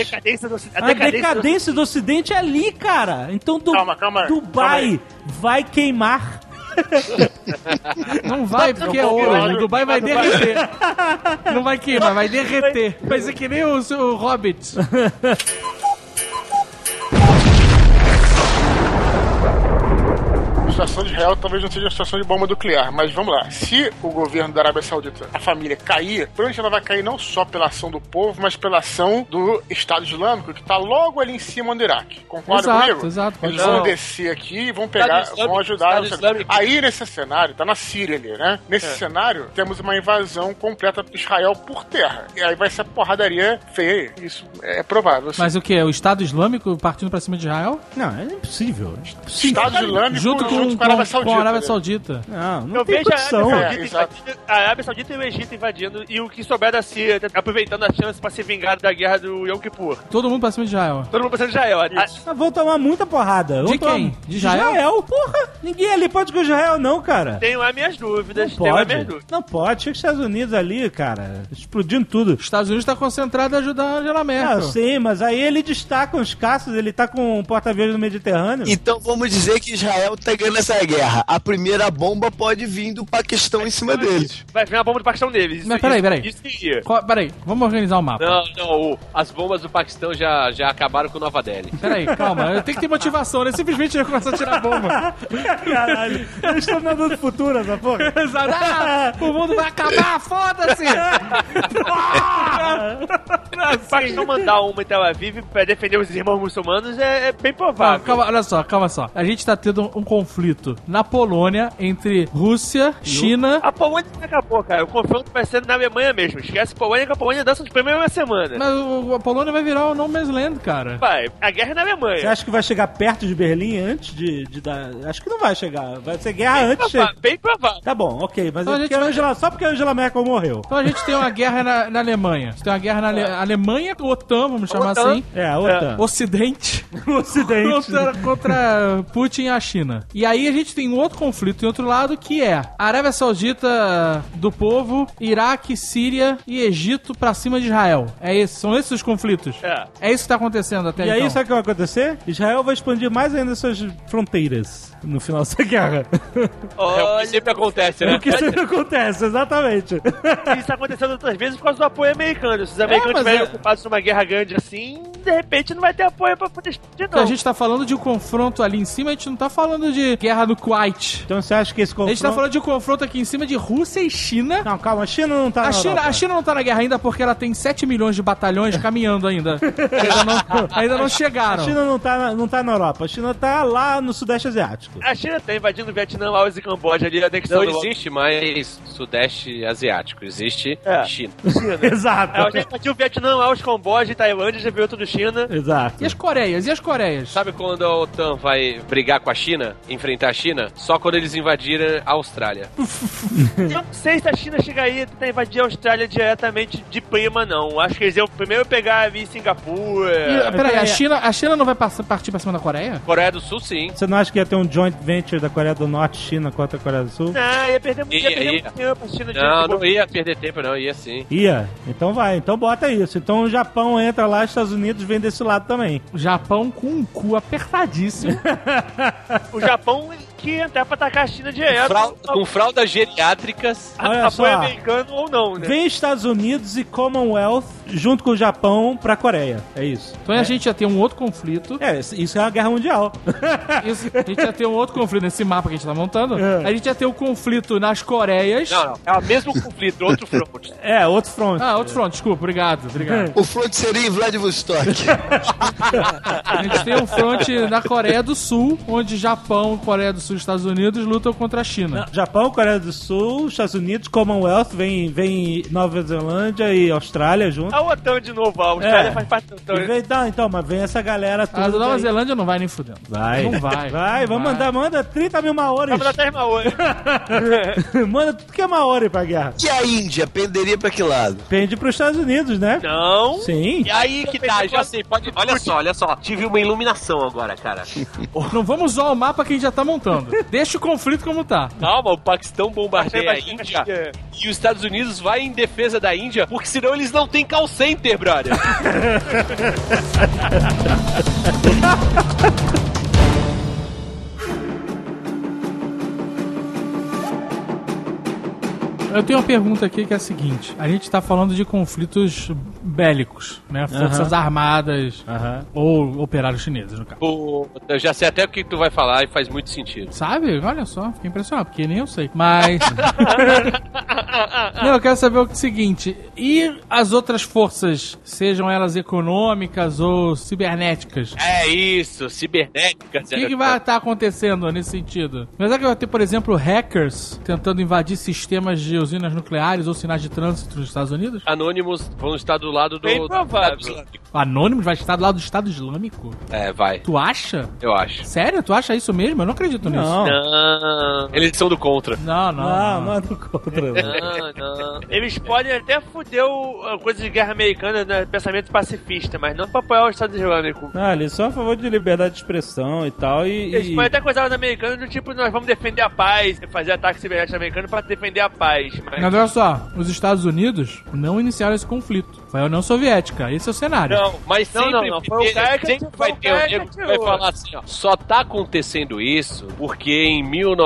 A decadência do Ocidente é ali, cara. Então calma Dubai vai queimar. Não vai, porque é ouro. O Dubai vai derreter. Não vai queimar, vai derreter. Vai ser que nem o Hobbit. A situação de Israel talvez não seja uma situação de bomba nuclear, mas vamos lá. Se o governo da Arábia Saudita, a família, cair, provavelmente ela vai cair não só pela ação do povo, mas pela ação do Estado Islâmico, que está logo ali em cima do Iraque. Concorda comigo? Exato. Eles vão descer aqui e vão pegar, vão ajudar. Aí nesse cenário, tá na Síria ali, né? Nesse cenário, temos uma invasão completa de Israel por terra. E aí vai ser porradaria feia. Isso é provável. Mas o que? O Estado Islâmico partindo pra cima de Israel? Não, é impossível. Estado Islâmico junto com a Arábia Saudita. Não tem condição. A Arábia Saudita e o Egito invadindo e o que souber da Síria aproveitando a chance pra se vingar da guerra do Yom Kippur. Todo mundo pra cima de Israel. Todo mundo pra cima de Israel. Vão tomar muita porrada. De quem? De Israel? Porra! Ninguém ali pode com Israel, não, cara. Tenho as minhas dúvidas. Não pode. Chega os Estados Unidos ali, cara, explodindo tudo. Os Estados Unidos tá concentrado em ajudar a Angela Merkel. Sim, mas aí ele destaca os caças, ele tá com um porta-aviões no Mediterrâneo. Então vamos dizer que Israel tá ganhando começar a guerra? A primeira bomba pode vir do Paquistão em cima deles. Vai vir uma bomba do Paquistão deles. Mas peraí. Isso que ia. Peraí, vamos organizar o mapa. Não, as bombas do Paquistão já acabaram com Nova Delhi. Peraí, calma, eu tenho que ter motivação, né? Simplesmente eu começar a tirar bomba. Caralho, eles estão nadando do futuro, essa porra. Exato. O mundo vai acabar, foda-se! O Paquistão mandar uma em Tel Aviv pra defender os irmãos muçulmanos é bem provável. Calma só. A gente tá tendo um conflito na Polônia entre Rússia, China... A Polônia não acabou, cara. O confronto vai ser na Alemanha mesmo. Esquece Polônia, que a Polônia dança nos primeiros uma semana. Mas a Polônia vai virar o No Man's Land, cara. Vai, a guerra é na Alemanha. Você acha que vai chegar perto de Berlim antes de dar... Acho que não vai chegar. Vai ser guerra antes. Bem provável. Tá bom, ok. Mas então só porque a Angela Merkel morreu. Então a gente tem uma guerra na Alemanha. A gente tem uma guerra na Alemanha, OTAN, vamos chamar assim. A OTAN. Ocidente. Ocidente. contra Putin e a China. E aí a gente tem um outro conflito em outro lado, que é a Arábia Saudita do povo, Iraque, Síria e Egito pra cima de Israel. São esses os conflitos. É isso que tá acontecendo até então. E aí, sabe o que vai acontecer? Israel vai expandir mais ainda suas fronteiras no final dessa guerra. É o que sempre acontece, né? O que sempre acontece, exatamente. Isso tá acontecendo outras vezes por causa do apoio americano. Se os americanos estiverem ocupados numa guerra grande assim, de repente não vai ter apoio pra poder explodir, não. A gente tá falando de um confronto ali em cima, a gente não tá falando de guerra no Kuwait. Então você acha que esse confronto... A gente tá falando de um confronto aqui em cima de Rússia e China. Não, calma, a China não tá A China não tá na guerra ainda porque ela tem 7 milhões de batalhões caminhando ainda. ainda não chegaram. A China não tá na Europa, a China tá lá no Sudeste Asiático. A China tá invadindo o Vietnã, Laos e Camboja ali. Não existe mais Sudeste Asiático, existe China. Exato. A gente invadiu o Vietnã, Laos, Camboja e Tailândia, já virou tudo China. Exato. E as Coreias? Sabe quando a OTAN vai brigar com a China, enfrentar a China? Só quando eles invadirem a Austrália. Eu não sei se a China chega aí a tentar invadir a Austrália diretamente de prima, não. Acho que eles iam primeiro pegar ali Singapura. Peraí, a China não vai partir pra cima da Coreia? Coreia do Sul, sim. Você não acha que ia ter um joint venture da Coreia do Norte, China contra a Coreia do Sul? Não, ia perder muito tempo pra China. Não ia perder tempo, não. Ia sim. Ia? Então vai. Então bota isso. Então o Japão entra lá, os Estados Unidos vem desse lado também. O Japão com um cu apertadíssimo. O Japão que entrar pra atacar a China direto. Com fraldas geriátricas. Apoio americano ou não, né? Vem Estados Unidos e Commonwealth junto com o Japão pra Coreia. É isso. Então a gente ia ter um outro conflito. Isso é uma guerra mundial. A gente ia ter um outro conflito nesse mapa que a gente tá montando. A gente ia ter um conflito nas Coreias. Não. É o mesmo conflito, outro front. Outro front. Outro front, desculpa, obrigado. O front seria em Vladivostok. A gente tem um front na Coreia do Sul, onde Japão, Coreia do Sul e Estados Unidos lutam contra a China. Japão, Coreia do Sul, Estados Unidos, Commonwealth, vem Nova Zelândia e Austrália junto. A OTAN de novo, a Austrália faz parte da OTAN. Então, mas vem essa galera toda. A Nova Zelândia não vai nem fudendo. Não vai. Vamos manda 30 mil maoris. Vamos dar 10 maoris. Manda tudo que é maori pra guerra. E a Índia, penderia pra que lado? Pende pros Estados Unidos, né? Não. Sim. E aí que tá, já sei, pode... Olha só, tive uma iluminação agora, cara. Não vamos usar o mapa que a gente já tá montando. Deixa o conflito como tá. Calma, o Paquistão bombardeia a Índia e os Estados Unidos vai em defesa da Índia, porque senão eles não têm call center, brother. Eu tenho uma pergunta aqui que é a seguinte. A gente tá falando de conflitos bélicos, né? Forças armadas ou operários chineses, no caso. Eu já sei até o que tu vai falar e faz muito sentido. Sabe? Olha só, fiquei impressionado, porque nem eu sei. Mas... Não, eu quero saber o seguinte. E as outras forças, sejam elas econômicas ou cibernéticas? É isso, cibernéticas. O que vai estar acontecendo nesse sentido? Mas é que vai ter, por exemplo, hackers tentando invadir sistemas de usinas nucleares ou sinais de trânsito nos Estados Unidos? Anônimos vão estar do lado do... Bem provável. Anônimos vai estar do lado do Estado Islâmico? Vai. Tu acha? Eu acho. Sério? Tu acha isso mesmo? Eu não acredito nisso. Não. Eles são do contra. Não é do contra. Não. Eles podem até fuder a coisa de guerra americana, né, pensamento pacifista, mas não pra apoiar o Estado Islâmico. Eles são a favor de liberdade de expressão e tal. Eles podem até coisar os americanos do tipo, nós vamos defender a paz, fazer ataque cibernético americano pra defender a paz. Mas olha só, os Estados Unidos não iniciaram esse conflito. Foi a União Soviética, esse é o cenário. Não, mas sempre, não. Foi o cara que sempre vai ter um nego que vai falar assim, ó, só tá acontecendo isso porque em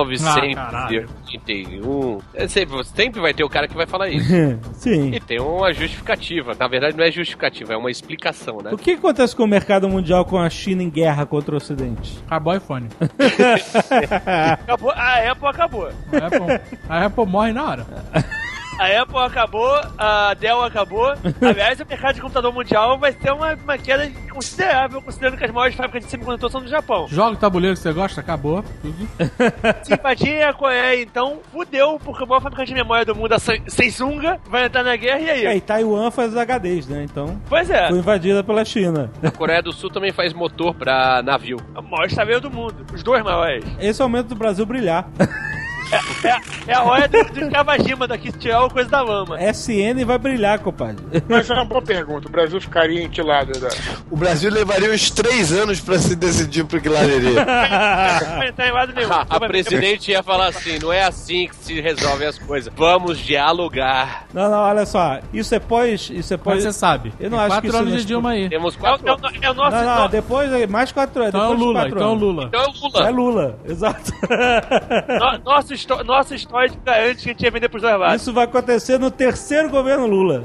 1981... sempre vai ter o cara que vai falar isso. Sim. E tem uma justificativa. Na verdade, não é justificativa, é uma explicação, né? O que acontece com o mercado mundial com a China em guerra contra o Ocidente? Acabou o iPhone. Acabou, a Apple acabou. A Apple morre na hora. A Apple acabou, a Dell acabou. Aliás, o mercado de computador mundial vai ter uma queda considerável, considerando que as maiores fábricas de semicondutor são do Japão. Jogo tabuleiro que você gosta, acabou. Tudo. Simpatia a Coreia, então, fudeu, porque o maior fabricante de memória do mundo, a Samsung, vai entrar na guerra, e aí? E Taiwan faz os HDs, né? Então, pois é. Foi invadida pela China. A Coreia do Sul também faz motor pra navio. O maior estaleiro do mundo. Os dois maiores. Esse é o momento do Brasil brilhar. É a hora do Kawajima daqui tirar coisa da lama. SN vai brilhar, compadre. Mas é uma boa pergunta. O Brasil ficaria em que lado? O Brasil levaria uns 3 anos pra se decidir pro que lado iria. Não entrar em lado nenhum. A presidente ia falar assim, não é assim que se resolvem as coisas. Vamos dialogar. Não, olha só. Isso é pós... Mas você sabe. Eu não acho que 4 anos de Dilma aí. Temos 4 anos. É o nosso... Não, depois mais 4 anos. Então é Lula. Então é Lula. É Lula, exato. Nossa história garante que a gente ia vender pros dois lados. Isso vai acontecer no 3º governo Lula.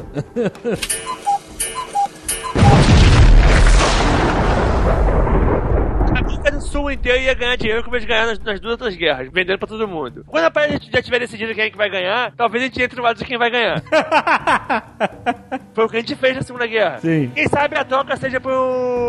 A América do Sul inteira ia ganhar dinheiro como eles ganharam nas 2 outras guerras, vendendo pra todo mundo. Quando a parede já tiver decidido quem é que vai ganhar, talvez a gente entre no lado de quem vai ganhar. Foi o que a gente fez na Segunda Guerra. Sim. Quem sabe a troca seja por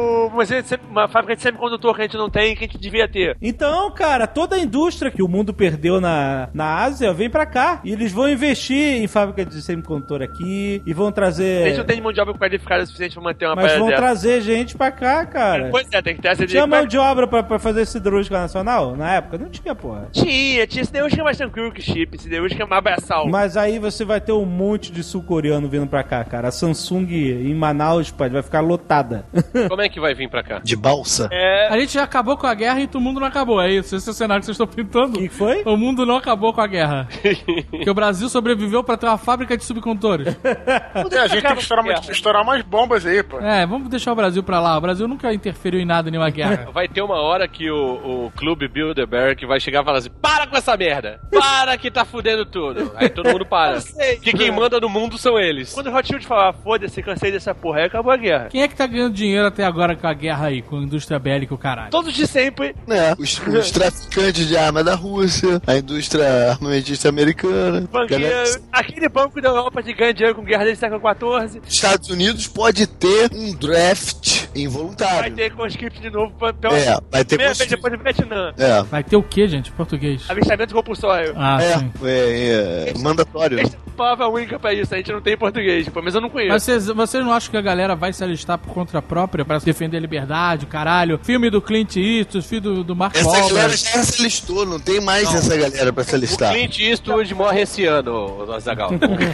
uma fábrica de semicondutor que a gente não tem e que a gente devia ter. Então, cara, toda a indústria que o mundo perdeu na Ásia vem pra cá. E eles vão investir em fábrica de semicondutor aqui e vão trazer... A gente não tem mão de obra qualificada o suficiente pra manter uma Mas parada vão dessa. trazer gente pra cá, cara. Pois é, tem que ter essa Tinha mão de obra pra fazer siderúrgica nacional? Na época? Não tinha, porra. Tinha siderúrgica mais tranquilo que chip, siderúrgica mais braçal. Mas aí você vai ter um monte de sul-coreano vindo pra cá, cara. A Samsung em Manaus, pai, vai ficar lotada. Como é que vai vir pra cá? De balsa? A gente já acabou com a guerra e o mundo não acabou. É isso, esse é o cenário que vocês estão pintando. O que foi? O mundo não acabou com a guerra. Porque o Brasil sobreviveu pra ter uma fábrica de subcondutores. A gente tem que estourar umas bombas aí, pô. Vamos deixar o Brasil pra lá. O Brasil nunca interferiu em nada em nenhuma guerra. Vai ter uma hora que o Clube Bilderberg vai chegar e falar assim, para com essa merda! Para que tá fudendo tudo! Aí todo mundo para. Porque quem manda no mundo são eles. Quando o Rothschild falar, foda-se, cansei dessa porra, aí acabou a guerra. Quem é que tá ganhando dinheiro até agora com a guerra aí, com a indústria bélica e o caralho? Todos de sempre. Os traficantes de arma da Rússia, a indústria armamentista americana. Aquele banco da Europa de ganha dinheiro com guerra desde o século XIV. Estados Unidos pode ter um draft involuntário. Vai ter conscript de novo vai ter primeira vez depois do Vietnã. Vai ter o que, gente, em português? Avistamento compulsório. Sim. Mandatório. Essa é a palavra única pra isso, a gente não tem em português, pelo menos eu não conheço. Mas vocês não acham que a galera vai se alistar por conta própria pra defender a liberdade, caralho? Filme do Clint Eastwood, filme do Mark Wahlberg. Essa galera já se alistou, não tem mais essa galera pra se alistar. O Clint Eastwood morre esse ano, Azaghal.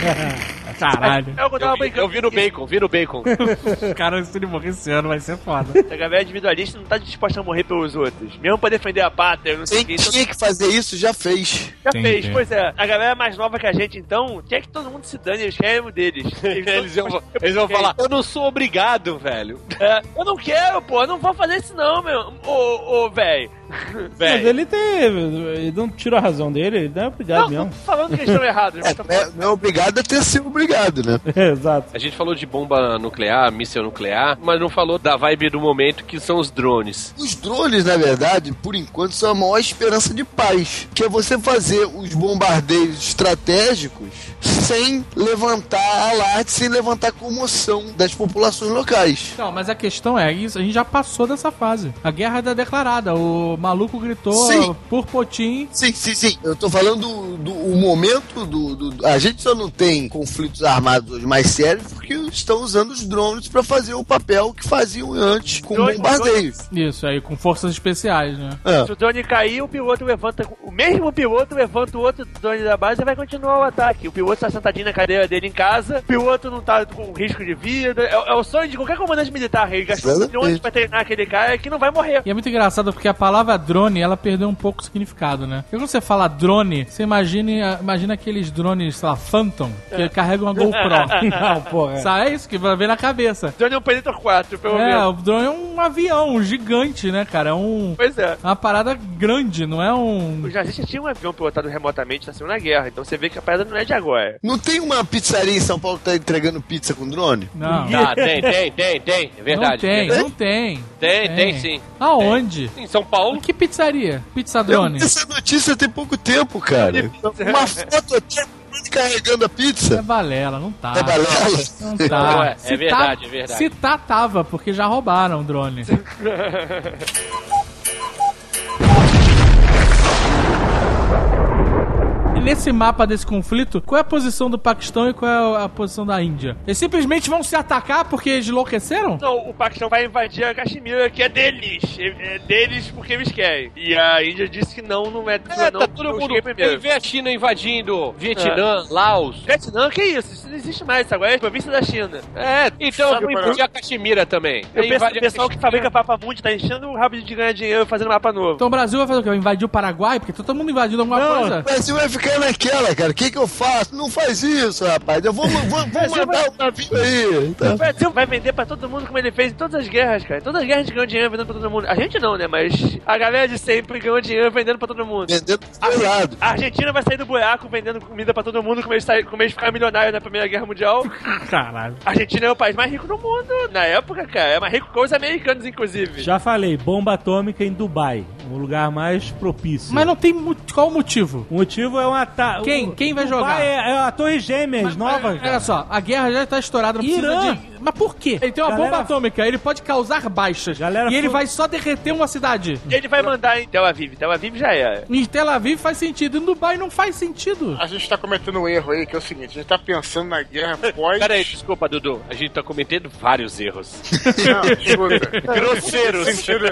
Caralho. Eu vi no Bacon. Cara, se ele morrer esse ano vai ser foda. A galera individualista não tá disposta a morrer pelos outros. Mesmo pra defender a pátria, não sei o que. Quem tinha que fazer isso já fez. Pois é. A galera mais nova que a gente, então, quer que todo mundo se dane, eles querem o deles. Eles vão falar, eu não sou obrigado, velho. Eu não quero, pô, eu não vou fazer isso não, meu. Ô, velho. Mas ele não tira a razão dele, ele não é obrigado mesmo. Não tô falando que eles estão errados. Não é obrigado a ter sido obrigado, né? Exato. A gente falou de bomba nuclear, míssil nuclear, mas não falou da vibe do momento, que são os drones. Os drones, na verdade, por enquanto, são a maior esperança de paz, que é você fazer os bombardeios estratégicos sem levantar alarde, sem levantar comoção das populações locais. Não, mas a questão é isso, a gente já passou dessa fase. A guerra é declarada, o maluco gritou por Putin. Sim. Eu tô falando do momento a gente só não tem conflitos armados hoje mais sérios porque estão usando os drones pra fazer o papel que faziam antes com bombardeios. Isso aí, com forças especiais, né? Se o drone cair, o piloto levanta, o mesmo piloto levanta o outro drone da base e vai continuar o ataque. O piloto tá sentadinho na cadeira dele em casa, o piloto não tá com risco de vida. É o sonho de qualquer comandante militar. Ele gastou milhões pra treinar aquele cara que não vai morrer. E é muito engraçado porque a palavra drone, ela perdeu um pouco o significado, né? Porque quando você fala drone, você imagina aqueles drones, sei lá, Phantom, que carregam uma GoPro. Não, porra. É isso que vai ver na cabeça. O drone é um Predator 4, pelo menos. O drone é um avião gigante, né, cara? Pois é. Uma parada grande, não é um... Os nazistas tinham um avião pilotado remotamente na Segunda Guerra, então você vê que a parada não é de agora. Não tem uma pizzaria em São Paulo que tá entregando pizza com drone? Não. Tem. É verdade. Não tem. Tem sim. Aonde? Em São Paulo. Que pizzaria? Pizza drone? Essa notícia tem pouco tempo, cara. Uma foto aqui carregando a pizza. É balela, não tá. É balela? Não tá. É verdade, é verdade. Se tava, porque já roubaram o drone. Nesse mapa desse conflito, qual é a posição do Paquistão e qual é a posição da Índia? Eles simplesmente vão se atacar porque eles enlouqueceram? Não, o Paquistão vai invadir a Caxemira, que é deles. É deles porque eles querem. E a Índia disse que não é. Não, tá todo mundo. Quem vê a China invadindo Vietnã, Laos. Vietnã, que isso não existe mais. Isso agora é a província da China. Então invadir a Caxemira também. O pessoal que fabrica Papa Mundi tá enchendo o rabo de ganhar dinheiro fazendo mapa novo. Então o Brasil vai fazer o quê? Vai invadir o Paraguai? Porque todo mundo invadindo alguma coisa. O Brasil vai ficar naquela, cara. O que eu faço? Não faz isso, rapaz. Eu vou mandar o navio aí. Tá? O Brasil vai vender pra todo mundo como ele fez em todas as guerras, cara. Todas as guerras a gente ganhou dinheiro vendendo pra todo mundo. A gente não, né? Mas a galera de sempre ganhou dinheiro vendendo pra todo mundo. Vendendo pro lado. A Argentina vai sair do buraco vendendo comida pra todo mundo como eles ficaram milionários na Primeira Guerra Mundial. Caralho. A Argentina é o país mais rico do mundo. Na época, cara. É mais rico que os americanos, inclusive. Já falei, bomba atômica em Dubai. O lugar mais propício. Mas não tem... Qual o motivo? O motivo é um ataque... Quem vai jogar? É a Torre Gêmeas nova. Olha só, a guerra já tá estourada, não Irã. precisa de... Mas por quê? Ele tem uma bomba atômica, ele pode causar baixas. E ele vai só derreter uma cidade. Ele vai mandar em Tel Aviv. Tel Aviv já era. Em Tel Aviv faz sentido, em Dubai não faz sentido. A gente tá cometendo um erro aí, que é o seguinte, a gente tá pensando na guerra pós... Peraí, desculpa, Dudu. A gente tá cometendo vários erros. Não, escuta. Grosseiros. Nesse sentido...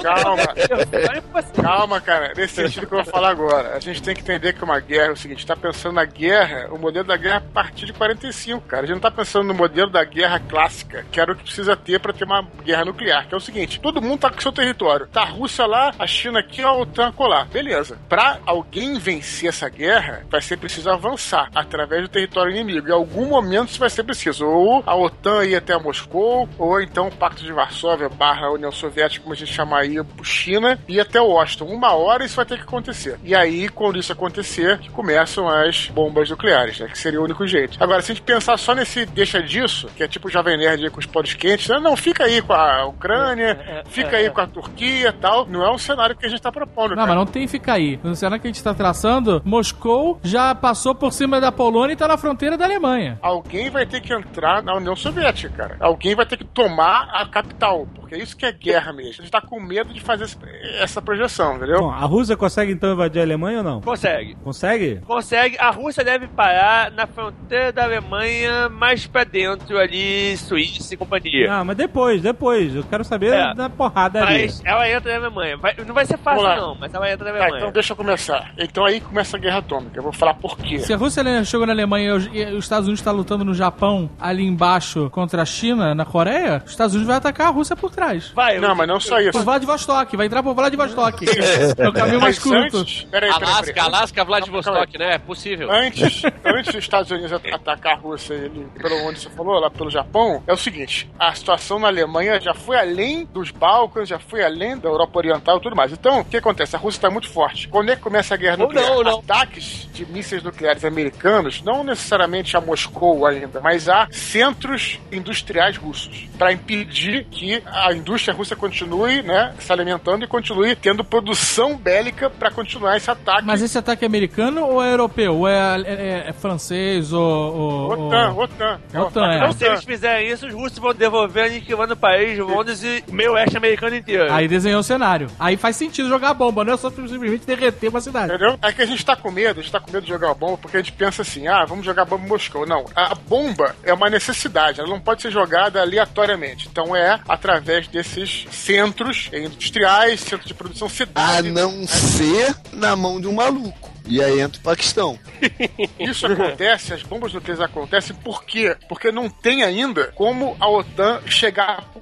Calma, cara. Nesse sentido que eu vou falar agora. A gente tem que entender que uma guerra é o seguinte, tá pensando na guerra, o modelo da guerra a partir de 45, cara. A gente não tá pensando no modelo da guerra clássica, que era o que precisa ter pra ter uma guerra nuclear, que é o seguinte, todo mundo tá com seu território. Tá a Rússia lá, a China aqui, a OTAN colar. Beleza. Pra alguém vencer essa guerra, vai ser preciso avançar através do território inimigo. Em algum momento isso vai ser preciso. Ou a OTAN ir até Moscou, ou então o Pacto de Varsóvia / União Soviética, como a gente chama aí, China, e até Washington. Uma hora isso vai ter que acontecer. E aí, quando isso acontecer, que começam as bombas nucleares, né? Que seria o único jeito. Agora, se a gente pensar só nesse deixa disso, que é tipo o Jovem Nerd aí com os panos quentes, não, fica aí com a Ucrânia, fica aí com a Turquia e tal, não é um cenário que a gente tá propondo. Não, mas não tem ficar aí. No cenário que a gente tá traçando, Moscou já passou por cima da Polônia e tá na fronteira da Alemanha. Alguém vai ter que entrar na União Soviética, cara. Alguém vai ter que tomar a capital, porque é isso que é guerra mesmo. A gente tá com medo de fazer essa projeção, entendeu? Bom, a Rússia consegue então invadir a Alemanha ou não? Consegue. Consegue? Consegue. A Rússia deve parar na fronteira da Alemanha, mais pra dentro ali, Suíça e companhia. Ah, mas depois. Eu quero saber da porrada ali. Mas ela entra na Alemanha. Não vai ser fácil não, mas ela entra na Alemanha. Então deixa eu começar. Então aí começa a guerra atômica. Eu vou falar por quê. Se a Rússia chegou na Alemanha e os Estados Unidos tá lutando no Japão, ali embaixo, contra a China, na Coreia, os Estados Unidos vai atacar a Rússia por trás. Não, mas não só isso. Por Vladivostok, vai entrar por Vladivostok. É o caminho mais curto. Peraí. Alasca, Vladivostok, né? É possível. Antes dos Estados Unidos atacar a Rússia, pelo onde você falou, lá pelo Japão, é o seguinte, a situação na Alemanha já foi além dos Balcãs, já foi além da Europa Oriental e tudo mais. Então, o que acontece? A Rússia está muito forte. Quando é que começa a guerra nuclear? Não. Ataques de mísseis nucleares americanos, não necessariamente a Moscou ainda, mas a centros industriais russos, para impedir que a indústria russa continue, né, se alimentando e continue tendo produção bélica para continuar esse ataque. Mas esse ataque é americano ou é europeu? Ou é francês ou... OTAN. Então, se eles fizerem isso, os russos vão devolver aniquilando o país, Londres e meio oeste americano inteiro. Aí desenhou o cenário. Aí faz sentido jogar a bomba, não é só simplesmente derreter uma cidade. Entendeu? É que a gente tá com medo de jogar a bomba porque a gente pensa assim, vamos jogar a bomba em Moscou. Não, a bomba é uma necessidade, ela não pode ser jogada aleatoriamente. Então é através desses centros industriais, centros de produção, cidades. A não ser na mão de um maluco. E aí entra o Paquistão. Isso acontece, as bombas nucleares acontecem por quê? Porque não tem ainda como a OTAN chegar por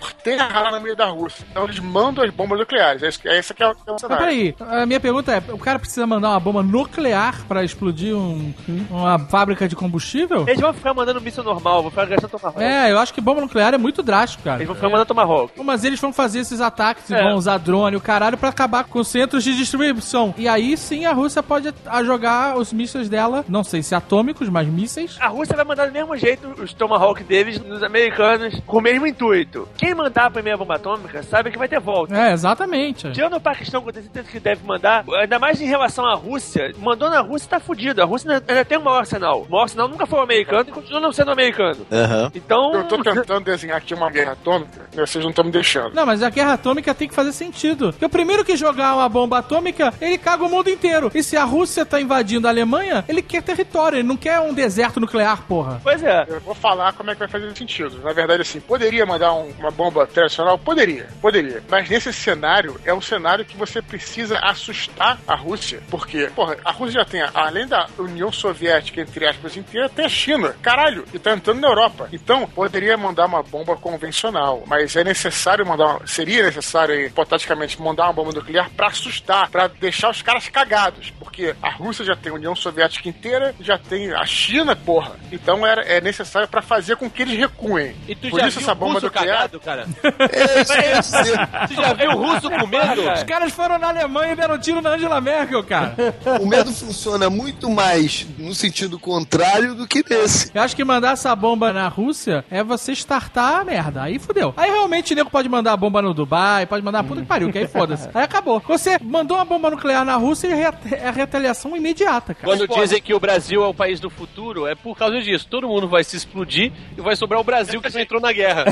por terra lá no meio da Rússia. Então eles mandam as bombas nucleares. Esse que é o cenário. Mas peraí, a minha pergunta é, o cara precisa mandar uma bomba nuclear pra explodir uma fábrica de combustível? Eles vão ficar mandando míssil normal, vão ficar gastando Tomahawk. Eu acho que bomba nuclear é muito drástico, cara. Eles vão ficar mandando Tomahawk. Mas eles vão fazer esses ataques, vão usar drone, o caralho, pra acabar com centros de distribuição. E aí sim a Rússia pode jogar os mísseis dela, não sei se atômicos, mas mísseis. A Rússia vai mandar do mesmo jeito os Tomahawk deles nos americanos, com o mesmo intuito. Quem mandar a primeira bomba atômica sabe que vai ter volta. Exatamente. Tirando o Paquistão, que eu tenho certeza que deve mandar, ainda mais em relação à Rússia, mandou na Rússia tá fudido. A Rússia ainda tem um maior arsenal. O maior arsenal nunca foi o americano e continua não sendo americano. Então... Eu tô tentando desenhar aqui uma guerra atômica, e vocês não estão me deixando. Não, mas a guerra atômica tem que fazer sentido. Porque o primeiro que jogar uma bomba atômica, ele caga o mundo inteiro. E se a Rússia tá invadindo a Alemanha, ele quer território, ele não quer um deserto nuclear, porra. Pois é. Eu vou falar como é que vai fazer sentido. Na verdade, assim, poderia mandar uma bomba tradicional? Poderia. Mas nesse cenário, é um cenário que você precisa assustar a Rússia. Porque, porra, a Rússia já tem, além da União Soviética, entre aspas, inteira, tem a China. Caralho, e tá entrando na Europa. Então, poderia mandar uma bomba convencional. Mas é necessário seria necessário, hipoteticamente, mandar uma bomba nuclear pra assustar, pra deixar os caras cagados. Porque a Rússia já tem a União Soviética inteira, já tem a China, porra. Então é necessário pra fazer com que eles recuem. E tu por já isso viu essa bomba russo nuclear... cagado, cara? Tu já viu o russo com medo? Os caras foram na Alemanha e deram tiro na Angela Merkel, cara. O medo funciona muito mais no sentido contrário do que nesse. Eu acho que mandar essa bomba na Rússia é você startar a merda. Aí fudeu. Aí realmente o nego pode mandar a bomba no Dubai, pode mandar a puta que pariu, que aí foda-se. Aí acabou. Você mandou uma bomba nuclear na Rússia e é a retaliação imediata, cara. Quando dizem que o Brasil é o país do futuro, é por causa disso. Todo mundo vai se explodir e vai sobrar o Brasil que já entrou na guerra.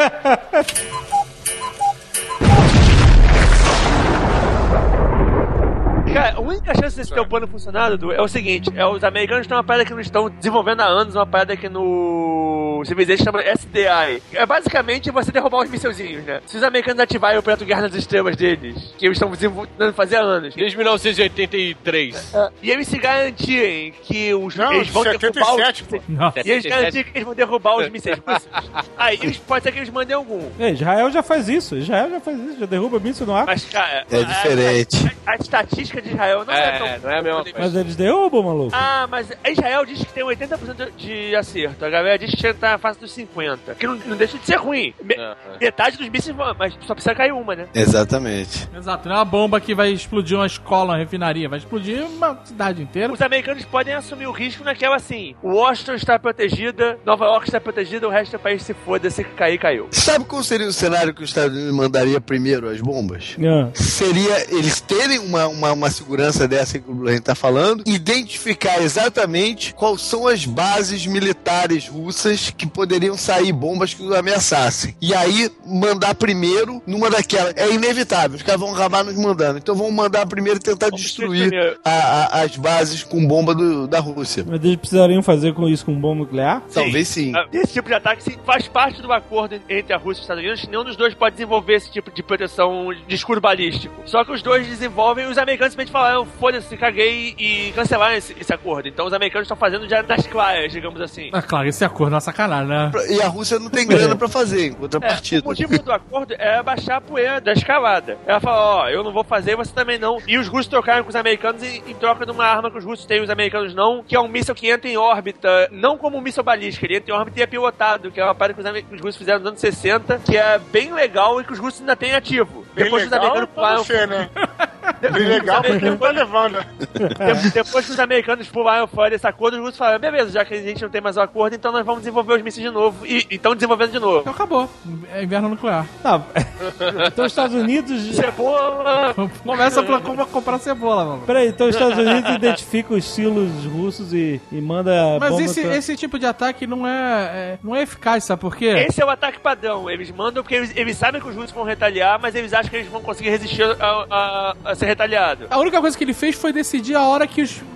Cara, a única chance desse teu plano funcionar, Dudu, é o seguinte, os americanos têm uma parada que não estão desenvolvendo há anos, uma parada que no Civilization chama SDI. É basicamente você derrubar os missilzinhos, né? Se os americanos ativarem o projeto Guerra nas Estrelas deles, que eles estão desenvolvendo fazer há anos. Desde 1983. E eles se garantirem que eles vão 77, derrubar e eles garantirem que eles vão derrubar os mísseis russos. Aí pode ser que eles mandem algum. Israel já faz isso, já derruba míssil no ar. Mas, cara, é diferente. A estatística de Israel não é tão... Não é a mesma coisa. Mas eles derrubam, maluco. Mas Israel diz que tem 80% de acerto. A galera diz que tá na fase dos 50%. Que não deixa de ser ruim. Metade dos mísseis vão, mas só precisa cair uma, né? Exatamente. Exato, não é uma bomba que vai explodir uma escola, uma refinaria. Vai explodir uma cidade inteira. Os americanos podem assumir o risco naquela assim: Washington está protegida, Nova York está protegida, o resto do país se foda, se cair, caiu. Sabe qual seria o cenário que os Estados Unidos mandaria primeiro as bombas? Seria eles terem uma segurança dessa que o gente tá falando, identificar exatamente quais são as bases militares russas que poderiam sair bombas que os ameaçassem. E aí, mandar primeiro numa daquelas. É inevitável, os caras vão acabar nos mandando. Então vamos mandar primeiro e tentar destruir as bases com bomba da Rússia. Mas eles precisariam fazer isso com bomba nuclear? Talvez sim. Esse tipo de ataque faz parte do acordo entre a Rússia e os Estados Unidos. Nenhum dos dois pode desenvolver esse tipo de proteção de escudo balístico. Só que os dois desenvolvem, os americanos simplesmente falaram, foda-se, caguei, e cancelaram esse acordo. Então os americanos estão fazendo já nas claras, digamos assim. Claro, esse acordo é uma sacanagem, né? E a Rússia não tem grana pra fazer, em contrapartida. O motivo do acordo é baixar a poeira da escalada. Ela fala, eu não vou fazer, você também não. E os russos trocaram com os americanos em troca de uma arma que os russos têm, os americanos não, que é um míssil que entra em órbita, não como um míssil balístico, ele entra em órbita e é pilotado, que é uma parada que os russos fizeram nos anos 60, que é bem legal e que os russos ainda têm ativo. Bem depois legal os americanos pra você, né? Bem legal porque não tá levando. Depois que os americanos pularam fora desse acordo, os russos falaram, beleza, já que a gente não tem mais o acordo, então nós vamos desenvolver os mísseis de novo. E estão desenvolvendo de novo. Então acabou. É inverno nuclear. Tá. Então os Estados Unidos... Cebola! Começa a comprar cebola, mano. Peraí, então os Estados Unidos identificam os silos russos e manda... Mas esse tipo de ataque não é eficaz, sabe por quê? Esse é o ataque padrão. Eles mandam porque eles sabem que os russos vão retaliar, mas eles acham que eles vão conseguir resistir a ser retaliado. A única coisa que ele fez foi decidir a hora que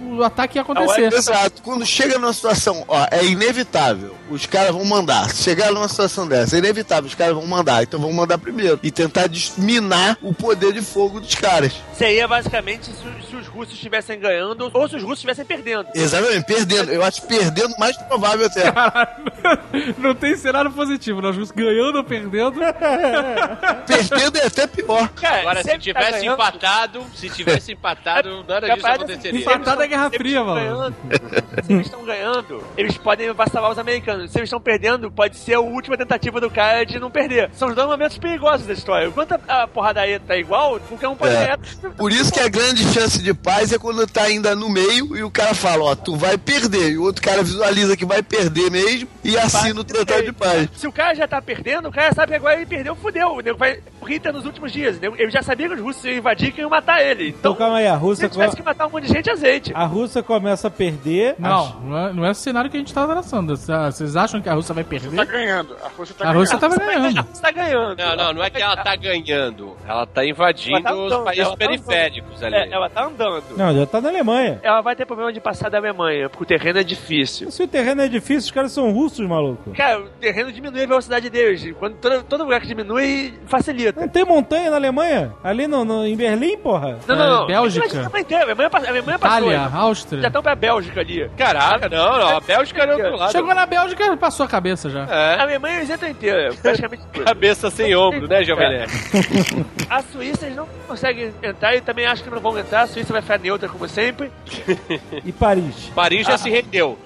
o ataque ia acontecer. Exato. Quando chega numa situação, é inevitável, os caras vão mandar. Se chegar numa situação dessa, é inevitável, os caras vão mandar. Então vão mandar primeiro. E tentar minar o poder de fogo dos caras. Seria basicamente se os russos estivessem ganhando ou se os russos estivessem perdendo. Exatamente, perdendo. Eu acho perdendo mais provável até. Caralho, não tem cenário positivo, né? Os russos ganhando ou perdendo. Perdendo é até pior. Cara, agora, se tivesse empatado, nada disso aconteceria. Empatado é Guerra Fria, mano. Se eles estão ganhando, eles podem vacilar os americanos. Se eles estão perdendo, pode ser a última tentativa do cara de não perder. São os dois momentos perigosos da história. Enquanto a porradaria tá igual, qualquer um pode ganhar. Por isso que a grande chance de paz é quando tá ainda no meio e o cara fala, tu vai perder. E o outro cara visualiza que vai perder mesmo e assina o tratado de paz. Se o cara já tá perdendo, o cara sabe que agora ele perdeu, fudeu. O nego vai Hitler nos últimos dias. Ele já sabia que os russos iam invadir e que iam matar ele. Então calma aí, a Rússia... Se tivesse que matar um monte de gente, azeite. A Rússia começa a perder... Não é o cenário que a gente tá traçando. Vocês acham que a Rússia vai perder? Tá ganhando. A Rússia tá ganhando. A Rússia tava ganhando. A Rússia tá ganhando. Não é que ela tá ganhando. Ela tá invadindo os países periféricos ali. Ela tá andando. Não, já tá na Alemanha. Ela vai ter problema de passar da Alemanha, porque o terreno é difícil. Se o terreno é difícil, os caras são russos, maluco. Cara, o terreno diminui a velocidade deles. Quando todo lugar que diminui, facilita. Não tem montanha na Alemanha? Ali em Berlim, porra? Não. Bélgica. A Alemanha passou. Itália, Áustria. Já estão pra Bélgica ali. Caraca, não. A Bélgica era do outro lado. Chegou na Bélgica, passou a cabeça já. A Alemanha isenta inteira, praticamente tudo. Cabeça sem ombro, né, Jovem Nerd? A Suíça eles não conseguem entrar e também acho que não vão entrar. A Suíça vai ficar neutra, como sempre. E Paris? Paris já se rendeu.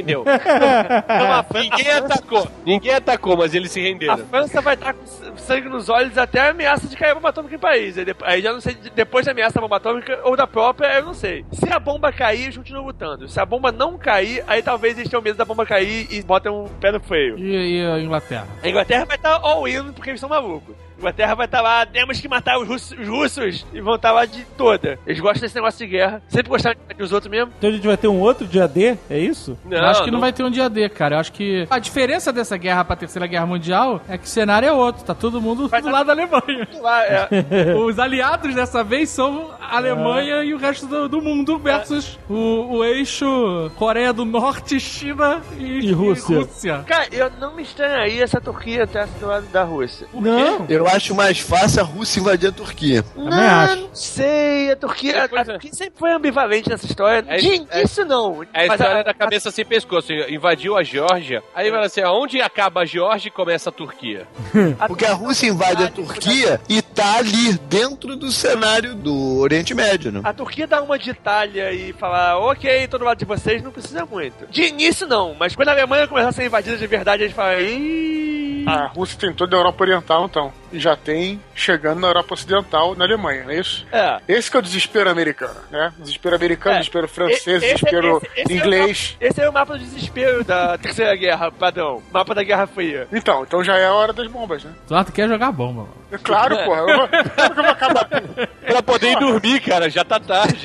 Ninguém atacou, mas eles se renderam. A França vai estar com sangue nos olhos até a ameaça de cair a bomba atômica em Paris. Aí já não sei, depois da ameaça da bomba atômica ou da própria, eu não sei. Se a bomba cair, eles continuam lutando. Se a bomba não cair, aí talvez eles tenham medo da bomba cair e botem um pé no freio. E a Inglaterra? A Inglaterra vai estar all-in porque eles são malucos. A Inglaterra vai estar lá, temos que matar os russos e vão estar lá de toda. Eles gostam desse negócio de guerra. Sempre gostaram de os outros mesmo. Então a gente vai ter um outro dia D? É isso? Eu acho que não vai ter um dia D, cara. Eu acho que a diferença dessa guerra pra Terceira Guerra Mundial é que o cenário é outro. Tá todo mundo do lado da Alemanha. Os aliados dessa vez são a Alemanha e o resto do mundo versus o eixo Coreia do Norte, China e Rússia. Cara, eu não me estranharia essa Turquia estivesse do lado da Rússia. Não. Eu acho mais fácil a Rússia invadir a Turquia. Não sei. A Turquia sempre foi ambivalente nessa história. Isso não. É a história da cabeça sem pescoço. Invadiu a Geórgia. Aí vai assim, onde acaba a Geórgia e começa a Turquia? Porque a Rússia invade a Turquia e tá ali, dentro do cenário do Oriente Médio, né? A Turquia dá uma de Itália e fala, ok, todo lado de vocês não precisa muito. De início não, mas quando a Alemanha começar a ser invadida de verdade, eles falam, a Rússia tem toda a Europa Oriental, então. E já tem chegando na Europa Ocidental, na Alemanha, não é isso? Esse que é o desespero americano, né? Desespero americano, desespero francês, desespero inglês. Esse é o mapa do desespero da Terceira Guerra, padrão. Mapa da Guerra Fria. Então já é a hora das bombas, né? Tu quer jogar bomba, mano. É claro, porra. Eu vou acabar. Pra poder ir dormir, cara, já tá tarde.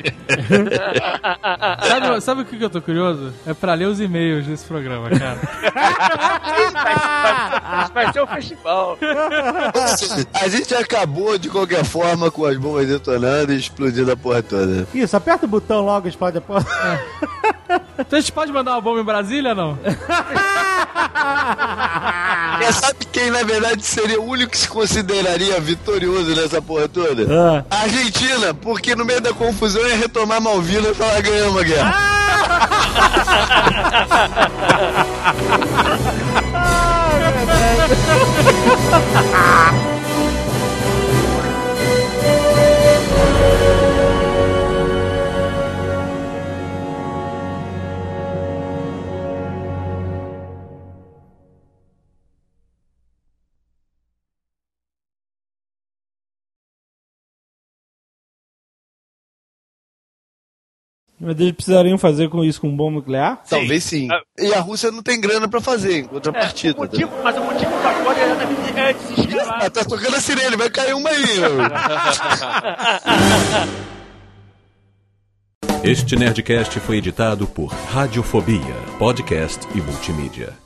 Sabe o que eu tô curioso? É pra ler os e-mails desse programa, cara. Vai ser um festival. A gente acabou, de qualquer forma, com as bombas detonando e explodindo a porra toda. Isso, aperta o botão logo e explode a porra. Então a gente pode mandar uma bomba em Brasília ou não? Sabe quem, na verdade, seria o único que se consideraria vitorioso nessa porra toda? A Argentina, porque no meio da confusão ia retomar Malvinas e falar, ganhamos a guerra. Mas eles precisariam fazer com isso com bomba nuclear? Talvez sim. E a Rússia não tem grana pra fazer, em contrapartida. Mas o motivo do acordo é desescalar. Tá tocando a sirene, vai cair uma aí. Este Nerdcast foi editado por Radiofobia, podcast e multimídia.